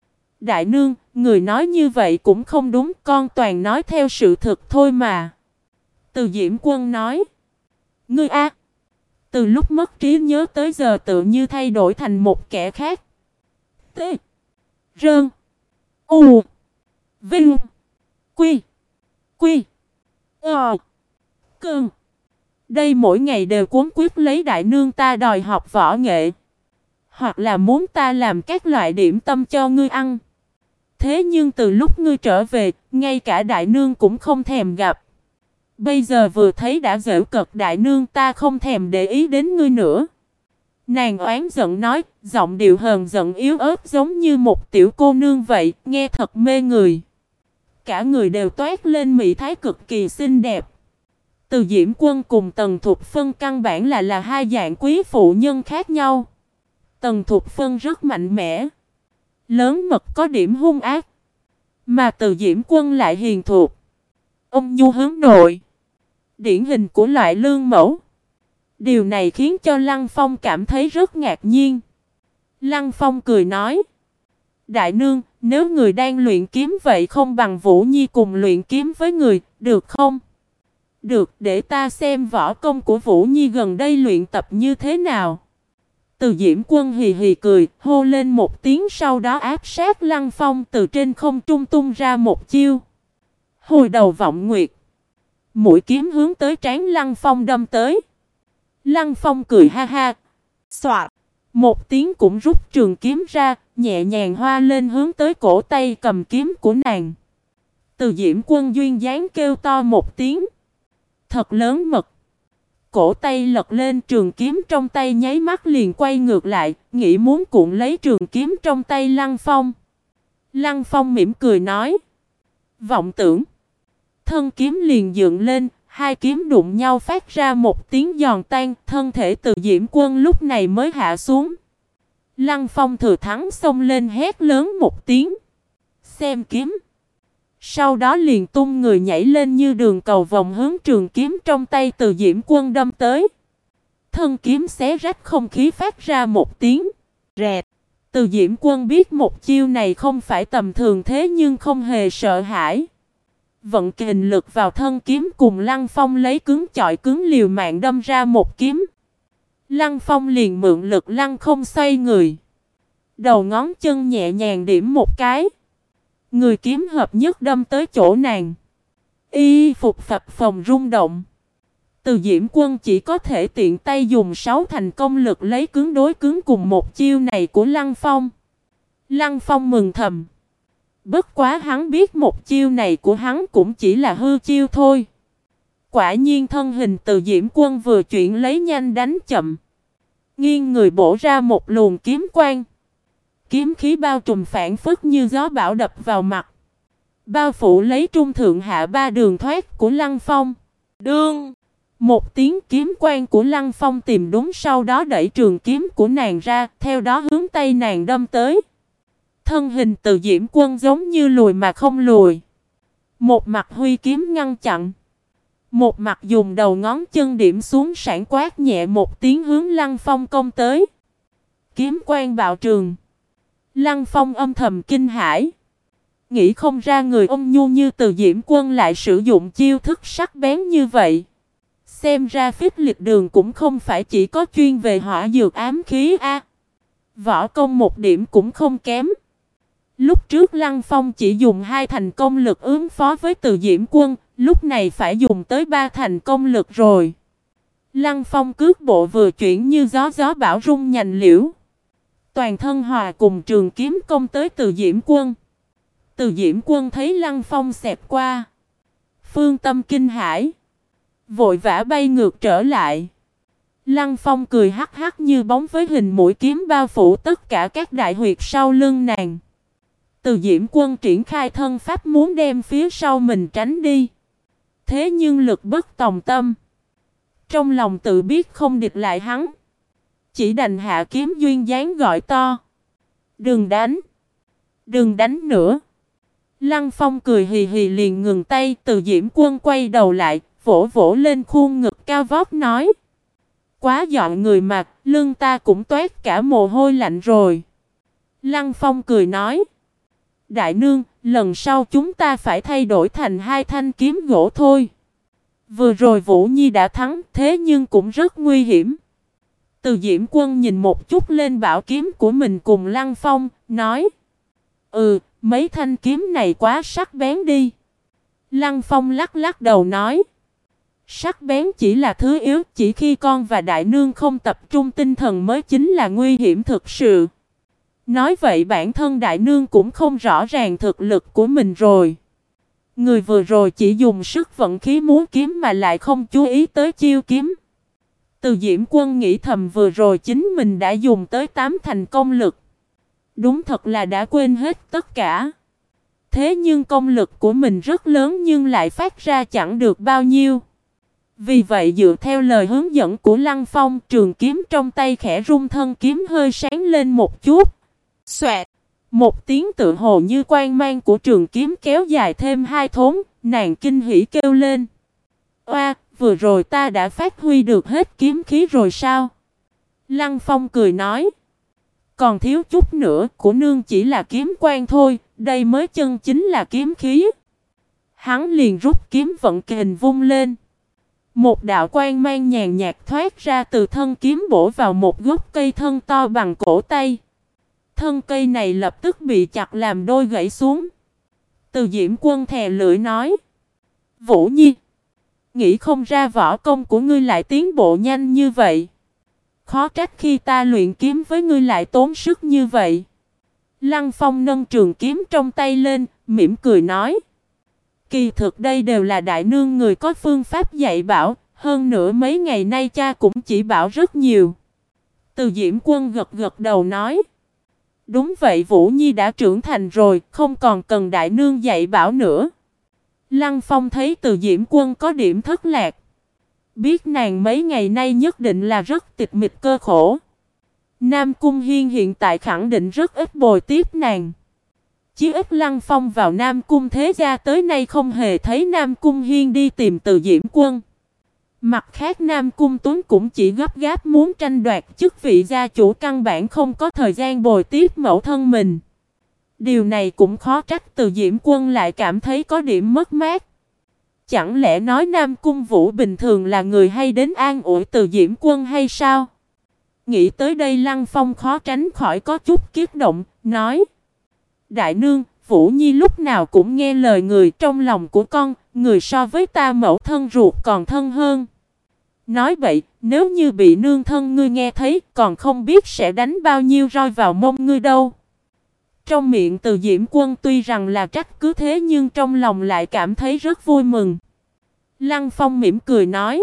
đại nương, người nói như vậy cũng không đúng, con toàn nói theo sự thật thôi mà. Từ Diễm Quân nói: ngươi a, từ lúc mất trí nhớ tới giờ tự như thay đổi thành một kẻ khác. T, Rơn, U, Vinh, Quy, Quy, Cơn. Đây mỗi ngày đều cuống quyết lấy đại nương ta đòi học võ nghệ, hoặc là muốn ta làm các loại điểm tâm cho ngươi ăn. Thế nhưng từ lúc ngươi trở về, ngay cả đại nương cũng không thèm gặp. Bây giờ vừa thấy đã giễu cợt đại nương, ta không thèm để ý đến ngươi nữa. Nàng oán giận nói, giọng điệu hờn giận yếu ớt giống như một tiểu cô nương vậy, nghe thật mê người. cả người đều toát lên mỹ thái cực kỳ xinh đẹp. Từ Diễm Quân cùng Tần Thục Phân căn bản là hai dạng quý phụ nhân khác nhau. Tần Thục Phân rất mạnh mẽ, lớn mật có điểm hung ác, mà Từ Diễm Quân lại hiền thục, ôn nhu hướng nội, điển hình của loại lương mẫu. Điều này khiến cho Lăng Phong cảm thấy rất ngạc nhiên. Lăng Phong cười nói: Đại nương, nếu người đang luyện kiếm vậy không bằng Vũ Nhi cùng luyện kiếm với người, được không? Được, để ta xem võ công của Vũ Nhi gần đây luyện tập như thế nào. Từ Diễm Quân hì hì cười, hô lên một tiếng, sau đó áp sát Lăng Phong, từ trên không trung tung ra một chiêu Hồi đầu vọng nguyệt. Mũi kiếm hướng tới trán Lăng Phong đâm tới. Lăng Phong cười ha ha. Soạt, một tiếng cũng rút trường kiếm ra, nhẹ nhàng hoa lên hướng tới cổ tay cầm kiếm của nàng. Từ Diễm Quân duyên dáng kêu to một tiếng thật lớn mật. Cổ tay lật lên, trường kiếm trong tay nháy mắt liền quay ngược lại, nghĩ muốn cuộn lấy trường kiếm trong tay Lăng Phong. Lăng Phong mỉm cười nói: Vọng tưởng. Thân kiếm liền dựng lên, hai kiếm đụng nhau phát ra một tiếng giòn tan, thân thể Từ Diễm Quân lúc này mới hạ xuống. Lăng Phong thừa thắng xông lên hét lớn một tiếng: Xem kiếm! Sau đó liền tung người nhảy lên như đường cầu vòng hướng trường kiếm trong tay Từ Diễm Quân đâm tới. Thân kiếm xé rách không khí phát ra một tiếng rẹt. Từ Diễm Quân biết một chiêu này không phải tầm thường, thế nhưng không hề sợ hãi. Vận kình lực vào thân kiếm cùng Lăng Phong lấy cứng chọi cứng liều mạng đâm ra một kiếm. Lăng Phong liền mượn lực lăng không xoay người. Đầu ngón chân nhẹ nhàng điểm một cái. Người kiếm hợp nhất đâm tới chỗ nàng. Y phục phập phồng rung động. Từ Diễm Quân chỉ có thể tiện tay dùng 6 thành công lực lấy cứng đối cứng cùng một chiêu này của Lăng Phong. Lăng Phong mừng thầm. Bất quá hắn biết một chiêu này của hắn cũng chỉ là hư chiêu thôi. Quả nhiên thân hình Từ Diễm Quân vừa chuyển lấy nhanh đánh chậm. Nghiêng người bổ ra một luồng kiếm quang. Kiếm khí bao trùm phản phất như gió bão đập vào mặt. Bao phủ lấy trung thượng hạ ba đường thoát của Lăng Phong. Đương! Một tiếng kiếm quang của Lăng Phong tìm đúng, sau đó đẩy trường kiếm của nàng ra, theo đó hướng tay nàng đâm tới. Thân hình Từ Diễm Quân giống như lùi mà không lùi. Một mặt huy kiếm ngăn chặn, một mặt dùng đầu ngón chân điểm xuống, sảng quát nhẹ một tiếng hướng Lăng Phong công tới. Kiếm quang bạo trường. Lăng Phong âm thầm kinh hãi. Nghĩ không ra người ôn nhu như Từ Diễm Quân lại sử dụng chiêu thức sắc bén như vậy. Xem ra Phích Lịch Đường cũng không phải chỉ có chuyên về hỏa dược ám khí a. Võ công một điểm cũng không kém. Lúc trước Lăng Phong chỉ dùng 2 thành công lực ứng phó với Từ Diễm Quân, lúc này phải dùng tới 3 thành công lực rồi. Lăng Phong cước bộ vừa chuyển như gió bão rung nhành liễu. Toàn thân hòa cùng trường kiếm công tới Từ Diễm Quân. Từ Diễm Quân thấy Lăng Phong xẹt qua, phương tâm kinh hãi, vội vã bay ngược trở lại. Lăng Phong cười hắc hắc như bóng với hình mũi kiếm bao phủ tất cả các đại huyệt sau lưng nàng. Từ Diễm Quân triển khai thân pháp muốn đem phía sau mình tránh đi. Thế nhưng lực bất tòng tâm. Trong lòng tự biết không địch lại hắn, chỉ đành hạ kiếm duyên dáng gọi to: Đừng đánh! Đừng đánh nữa! Lăng Phong cười hì hì liền ngừng tay. Từ Diễm Quân quay đầu lại, vỗ vỗ lên khuôn ngực cao vót nói: Quá dọn người mà, lưng ta cũng toát cả mồ hôi lạnh rồi. Lăng Phong cười nói: Đại nương, lần sau chúng ta phải thay đổi thành 2 thanh kiếm gỗ thôi. Vừa rồi Vũ Nhi đã thắng, thế nhưng cũng rất nguy hiểm. Từ Diễm Quân nhìn một chút lên bảo kiếm của mình cùng Lăng Phong, nói: mấy thanh kiếm này quá sắc bén đi. Lăng Phong lắc lắc đầu nói: Sắc bén chỉ là thứ yếu, chỉ khi con và đại nương không tập trung tinh thần mới chính là nguy hiểm thực sự. Nói vậy bản thân đại nương cũng không rõ ràng thực lực của mình rồi. Người vừa rồi chỉ dùng sức vận khí múa kiếm mà lại không chú ý tới chiêu kiếm. Từ Diễm Quân nghĩ thầm vừa rồi chính mình đã dùng tới 8 thành công lực. Đúng thật là đã quên hết tất cả. Thế nhưng công lực của mình rất lớn nhưng lại phát ra chẳng được bao nhiêu. Vì vậy dựa theo lời hướng dẫn của Lăng Phong, trường kiếm trong tay khẽ rung, thân kiếm hơi sáng lên một chút. Xoẹt! Một tiếng tựa hồ như quang mang của trường kiếm kéo dài thêm 2 thốn, nàng kinh hỉ kêu lên. Oa, vừa rồi ta đã phát huy được hết kiếm khí rồi sao? Lăng Phong cười nói. Còn thiếu chút nữa, của nương chỉ là kiếm quang thôi, đây mới chân chính là kiếm khí. Hắn liền rút kiếm vận kình vung lên. Một đạo quang mang nhàn nhạt thoát ra từ thân kiếm bổ vào một gốc cây thân to bằng cổ tay. Thân cây này lập tức bị chặt làm đôi gãy xuống. Từ Diễm Quân thè lưỡi nói. Vũ Nhi, nghĩ không ra võ công của ngươi lại tiến bộ nhanh như vậy. Khó trách khi ta luyện kiếm với ngươi lại tốn sức như vậy. Lăng Phong nâng trường kiếm trong tay lên, mỉm cười nói. Kỳ thực đây đều là đại nương người có phương pháp dạy bảo, hơn nữa mấy ngày nay cha cũng chỉ bảo rất nhiều. Từ Diễm Quân gật gật đầu nói. Đúng vậy, Vũ Nhi đã trưởng thành rồi, không còn cần đại nương dạy bảo nữa. Lăng Phong thấy Từ Diễm Quân có điểm thất lạc. Biết nàng mấy ngày nay nhất định là rất tịch mịch cơ khổ. Nam Cung Hiên hiện tại khẳng định rất ít bồi tiếp nàng. Chí ít Lăng Phong vào Nam Cung Thế Gia tới nay không hề thấy Nam Cung Hiên đi tìm Từ Diễm Quân. Mặt khác Nam Cung Tuấn cũng chỉ gấp gáp muốn tranh đoạt chức vị gia chủ, căn bản không có thời gian bồi tiếp mẫu thân mình. Điều này cũng khó trách Từ Diễm Quân lại cảm thấy có điểm mất mát. Chẳng lẽ nói Nam Cung Vũ bình thường là người hay đến an ủi Từ Diễm Quân hay sao? Nghĩ tới đây Lăng Phong khó tránh khỏi có chút kiếp động, nói. Đại nương, Vũ Nhi lúc nào cũng nghe lời người, trong lòng của con, người so với ta mẫu thân ruột còn thân hơn. Nói vậy, nếu như bị nương thân ngươi nghe thấy, còn không biết sẽ đánh bao nhiêu roi vào mông ngươi đâu. Trong miệng Từ Diễm Quân tuy rằng là trách cứ thế nhưng trong lòng lại cảm thấy rất vui mừng. Lăng Phong mỉm cười nói.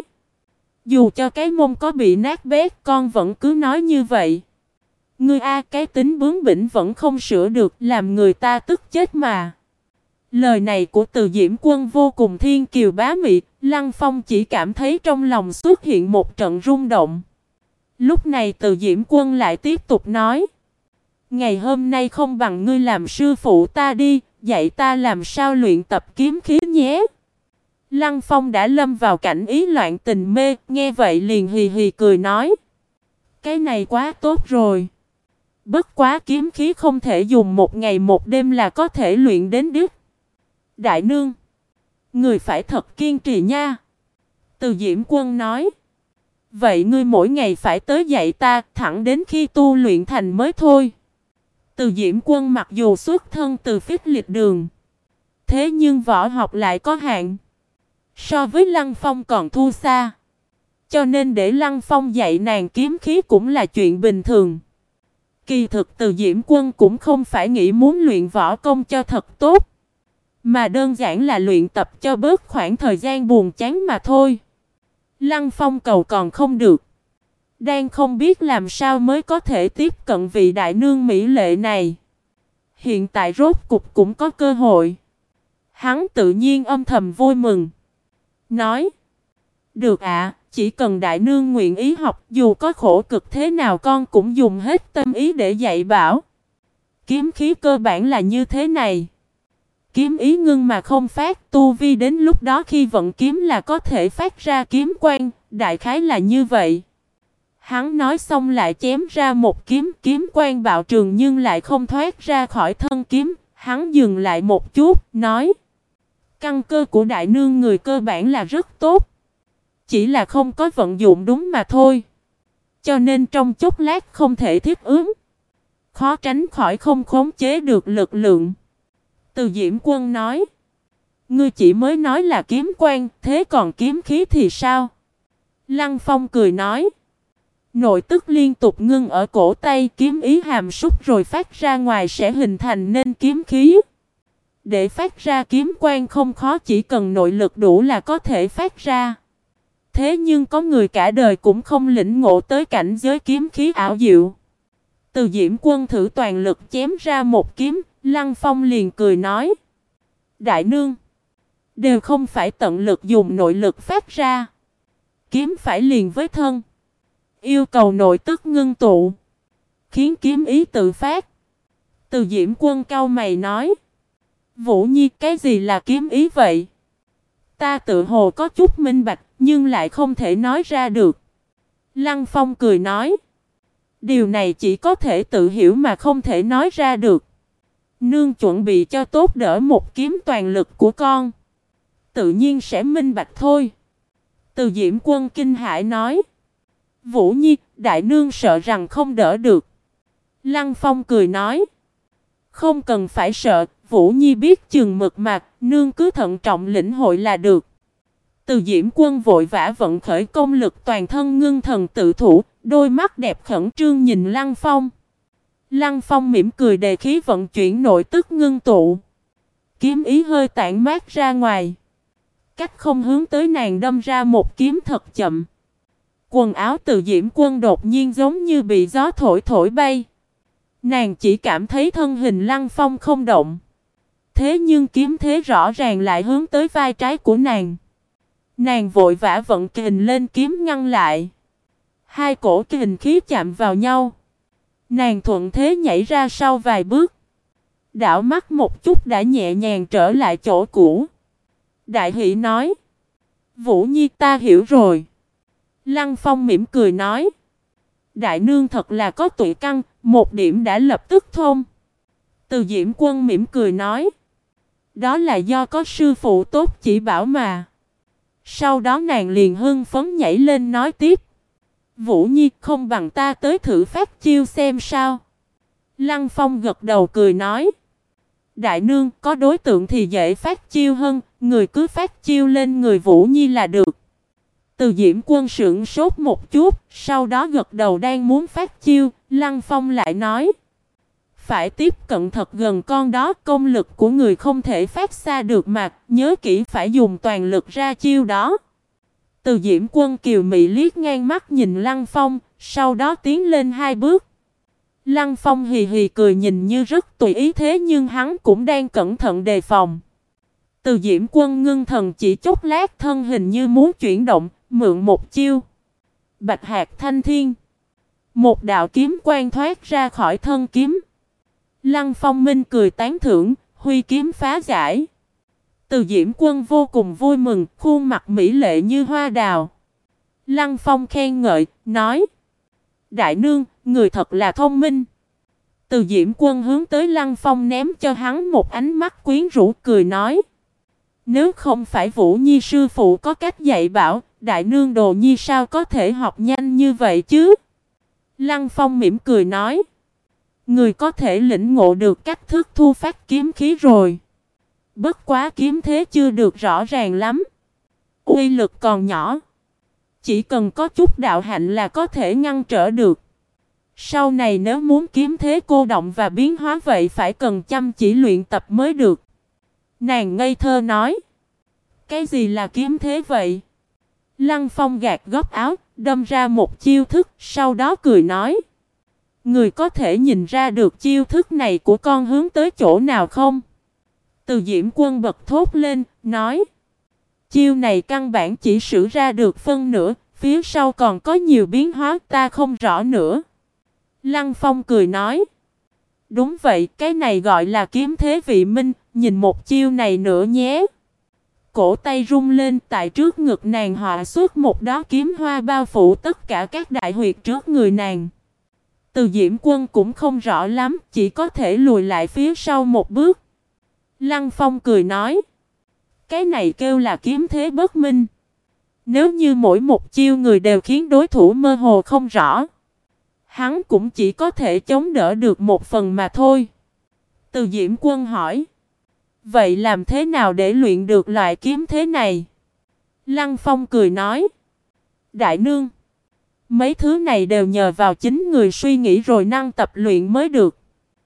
Dù cho cái mông có bị nát bét, con vẫn cứ nói như vậy. Ngươi cái tính bướng bỉnh vẫn không sửa được, làm người ta tức chết mà. Lời này của Từ Diễm Quân vô cùng thiên kiều bá mị, Lăng Phong chỉ cảm thấy trong lòng xuất hiện một trận rung động. Lúc này Từ Diễm Quân lại tiếp tục nói. Ngày hôm nay không bằng ngươi làm sư phụ ta đi, dạy ta làm sao luyện tập kiếm khí nhé. Lăng Phong đã lâm vào cảnh ý loạn tình mê, nghe vậy liền hì hì cười nói. Cái này quá tốt rồi. Bất quá kiếm khí không thể dùng một ngày một đêm là có thể luyện đến đích. Đại nương, người phải thật kiên trì nha. Từ Diễm Quân nói. Vậy ngươi mỗi ngày phải tới dạy ta, thẳng đến khi tu luyện thành mới thôi. Từ Diễm Quân mặc dù xuất thân từ Phích Lịch Đường, thế nhưng võ học lại có hạn. So với Lăng Phong còn thua xa. Cho nên để Lăng Phong dạy nàng kiếm khí cũng là chuyện bình thường. Kỳ thực Từ Diễm Quân cũng không phải nghĩ muốn luyện võ công cho thật tốt, mà đơn giản là luyện tập cho bớt khoảng thời gian buồn chán mà thôi. Lăng Phong cầu còn không được, đang không biết làm sao mới có thể tiếp cận vị đại nương mỹ lệ này. Hiện tại rốt cục cũng có cơ hội. Hắn tự nhiên âm thầm vui mừng. Nói, được ạ, chỉ cần đại nương nguyện ý học, dù có khổ cực thế nào con cũng dùng hết tâm ý để dạy bảo. Kiếm khí cơ bản là như thế này. Kiếm ý ngưng mà không phát, tu vi đến lúc đó khi vận kiếm là có thể phát ra kiếm quang, đại khái là như vậy. Hắn nói xong lại chém ra một kiếm, kiếm quang bạo trường nhưng lại không thoát ra khỏi thân kiếm. Hắn dừng lại một chút, nói. Căn cơ của đại nương người cơ bản là rất tốt. Chỉ là không có vận dụng đúng mà thôi. Cho nên trong chốc lát không thể tiếp ứng. Khó tránh khỏi không khống chế được lực lượng. Từ Diễm Quân nói. Ngươi chỉ mới nói là kiếm quang, thế còn kiếm khí thì sao? Lăng Phong cười nói. Nội tức liên tục ngưng ở cổ tay, kiếm ý hàm súc rồi phát ra ngoài sẽ hình thành nên kiếm khí. Để phát ra kiếm quang không khó, chỉ cần nội lực đủ là có thể phát ra. Thế nhưng có người cả đời cũng không lĩnh ngộ tới cảnh giới kiếm khí ảo diệu. Từ Diễm Quân thử toàn lực chém ra một kiếm, Lăng Phong liền cười nói. Đại nương, đều không phải tận lực dùng nội lực phát ra. Kiếm phải liền với thân. Yêu cầu nội tức ngưng tụ. Khiến kiếm ý tự phát. Từ Diễm Quân cau mày nói. Vũ Nhi, cái gì là kiếm ý vậy? Ta tự hồ có chút minh bạch, nhưng lại không thể nói ra được. Lăng Phong cười nói. Điều này chỉ có thể tự hiểu mà không thể nói ra được. Nương chuẩn bị cho tốt đỡ một kiếm toàn lực của con. Tự nhiên sẽ minh bạch thôi. Từ Diễm Quân kinh hãi nói. Vũ Nhi, đại nương sợ rằng không đỡ được. Lăng Phong cười nói. Không cần phải sợ, Vũ Nhi biết chừng mực mà, nương cứ thận trọng lĩnh hội là được. Từ Diễm Quân vội vã vận khởi công lực toàn thân ngưng thần tự thủ, đôi mắt đẹp khẩn trương nhìn Lăng Phong. Lăng Phong mỉm cười đề khí vận chuyển nội tức ngưng tụ. Kiếm ý hơi tản mát ra ngoài. Cách không hướng tới nàng đâm ra một kiếm thật chậm. Quần áo Từ Diễm Quân đột nhiên giống như bị gió thổi thổi bay. Nàng chỉ cảm thấy thân hình Lăng Phong không động. Thế nhưng kiếm thế rõ ràng lại hướng tới vai trái của nàng. Nàng vội vã vận kình lên kiếm ngăn lại. Hai cổ kình khí chạm vào nhau. Nàng thuận thế nhảy ra sau vài bước. Đảo mắt một chút đã nhẹ nhàng trở lại chỗ cũ. Đại hỷ nói. Vũ Nhi, ta hiểu rồi. Lăng Phong mỉm cười nói. Đại nương thật là có tuệ căn, một điểm đã lập tức thông. Từ Diễm Quân mỉm cười nói. Đó là do có sư phụ tốt chỉ bảo mà. Sau đó nàng liền hưng phấn nhảy lên nói tiếp. Vũ Nhi, không bằng ta tới thử phát chiêu xem sao. Lăng Phong gật đầu cười nói. Đại nương, có đối tượng thì dễ phát chiêu hơn, người cứ phát chiêu lên người Vũ Nhi là được. Từ Diễm Quân sững sốt một chút, sau đó gật đầu đang muốn phát chiêu, Lăng Phong lại nói. Phải tiếp cận thật gần con đó, công lực của người không thể phát xa được mà, nhớ kỹ phải dùng toàn lực ra chiêu đó. Từ Diễm Quân kiều mị liếc ngang mắt nhìn Lăng Phong, sau đó tiến lên hai bước. Lăng Phong hì hì cười nhìn như rất tùy ý thế nhưng hắn cũng đang cẩn thận đề phòng. Từ Diễm Quân ngưng thần chỉ chốc lát thân hình như muốn chuyển động, mượn một chiêu. Bạch hạt thanh thiên. Một đạo kiếm quang thoát ra khỏi thân kiếm. Lăng Phong minh cười tán thưởng, huy kiếm phá giải. Từ Diễm Quân vô cùng vui mừng, khuôn mặt mỹ lệ như hoa đào. Lăng Phong khen ngợi, nói. Đại nương, người thật là thông minh. Từ Diễm Quân hướng tới Lăng Phong ném cho hắn một ánh mắt quyến rũ cười nói. Nếu không phải Vũ Nhi sư phụ có cách dạy bảo, đại nương Đồ Nhi sao có thể học nhanh như vậy chứ? Lăng Phong mỉm cười nói. Người có thể lĩnh ngộ được cách thức thu phát kiếm khí rồi. Bất quá kiếm thế chưa được rõ ràng lắm. Uy lực còn nhỏ. Chỉ cần có chút đạo hạnh là có thể ngăn trở được. Sau này nếu muốn kiếm thế cô động và biến hóa vậy phải cần chăm chỉ luyện tập mới được. Nàng ngây thơ nói. Cái gì là kiếm thế vậy? Lăng Phong gạt góc áo, đâm ra một chiêu thức, sau đó cười nói. Người có thể nhìn ra được chiêu thức này của con hướng tới chỗ nào không? Từ Diễm Quân bật thốt lên, nói. Chiêu này căn bản chỉ sử ra được phân nửa, phía sau còn có nhiều biến hóa ta không rõ nữa. Lăng Phong cười nói. Đúng vậy, cái này gọi là kiếm thế vị minh, nhìn một chiêu này nữa nhé. Cổ tay rung lên tại trước ngực nàng họa xuất một đóa kiếm hoa bao phủ tất cả các đại huyệt trước người nàng. Từ Diễm Quân cũng không rõ lắm, chỉ có thể lùi lại phía sau một bước. Lăng Phong cười nói. Cái này kêu là kiếm thế bất minh. Nếu như mỗi một chiêu người đều khiến đối thủ mơ hồ không rõ, hắn cũng chỉ có thể chống đỡ được một phần mà thôi. Từ Diễm Quân hỏi. Vậy làm thế nào để luyện được loại kiếm thế này? Lăng Phong cười nói. Đại nương, mấy thứ này đều nhờ vào chính người suy nghĩ rồi năng tập luyện mới được.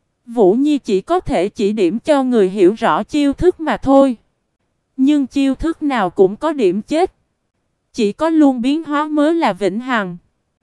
Vũ Nhi chỉ có thể chỉ điểm cho người hiểu rõ chiêu thức mà thôi. Nhưng chiêu thức nào cũng có điểm chết. Chỉ có luôn biến hóa mới là vĩnh hằng.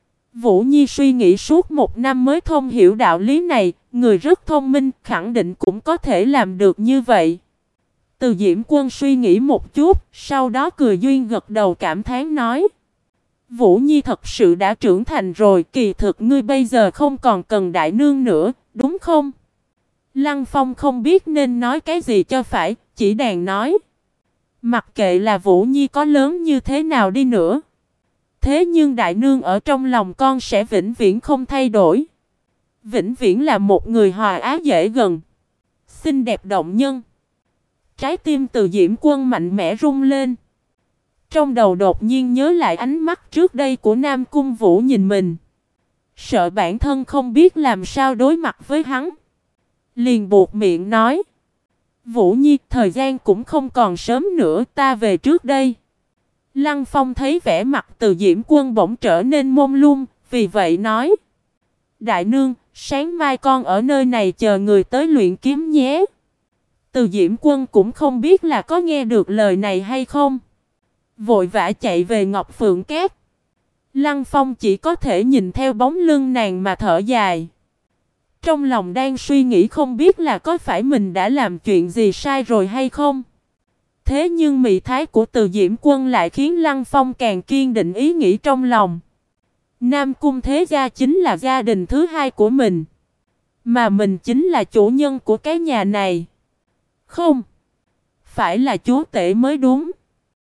Vũ Nhi suy nghĩ suốt một năm mới thông hiểu đạo lý này. Người rất thông minh khẳng định cũng có thể làm được như vậy. Từ Diễm Quân suy nghĩ một chút, sau đó cười duyên gật đầu cảm thán nói. Vũ Nhi thật sự đã trưởng thành rồi, kỳ thực ngươi bây giờ không còn cần đại nương nữa, đúng không? Lăng Phong không biết nên nói cái gì cho phải, chỉ đành nói. Mặc kệ là Vũ Nhi có lớn như thế nào đi nữa. Thế nhưng đại nương ở trong lòng con sẽ vĩnh viễn không thay đổi. Vĩnh viễn là một người hòa á dễ gần, xinh đẹp động nhân. Trái tim Từ Diễm Quân mạnh mẽ rung lên. Trong đầu đột nhiên nhớ lại ánh mắt trước đây của Nam Cung Vũ nhìn mình. Sợ bản thân không biết làm sao đối mặt với hắn. Liền buột miệng nói. Vũ Nhi, thời gian cũng không còn sớm nữa, ta về trước đây. Lăng Phong thấy vẻ mặt Từ Diễm Quân bỗng trở nên mông lung, vì vậy nói. Đại nương, sáng mai con ở nơi này chờ người tới luyện kiếm nhé. Từ Diễm Quân cũng không biết là có nghe được lời này hay không. Vội vã chạy về Ngọc Phượng Cát. Lăng Phong chỉ có thể nhìn theo bóng lưng nàng mà thở dài. Trong lòng đang suy nghĩ không biết là có phải mình đã làm chuyện gì sai rồi hay không. Thế nhưng mị thái của Từ Diễm Quân lại khiến Lăng Phong càng kiên định ý nghĩ trong lòng. Nam Cung Thế Gia chính là gia đình thứ hai của mình. Mà mình chính là chủ nhân của cái nhà này. Không, phải là chúa tể mới đúng.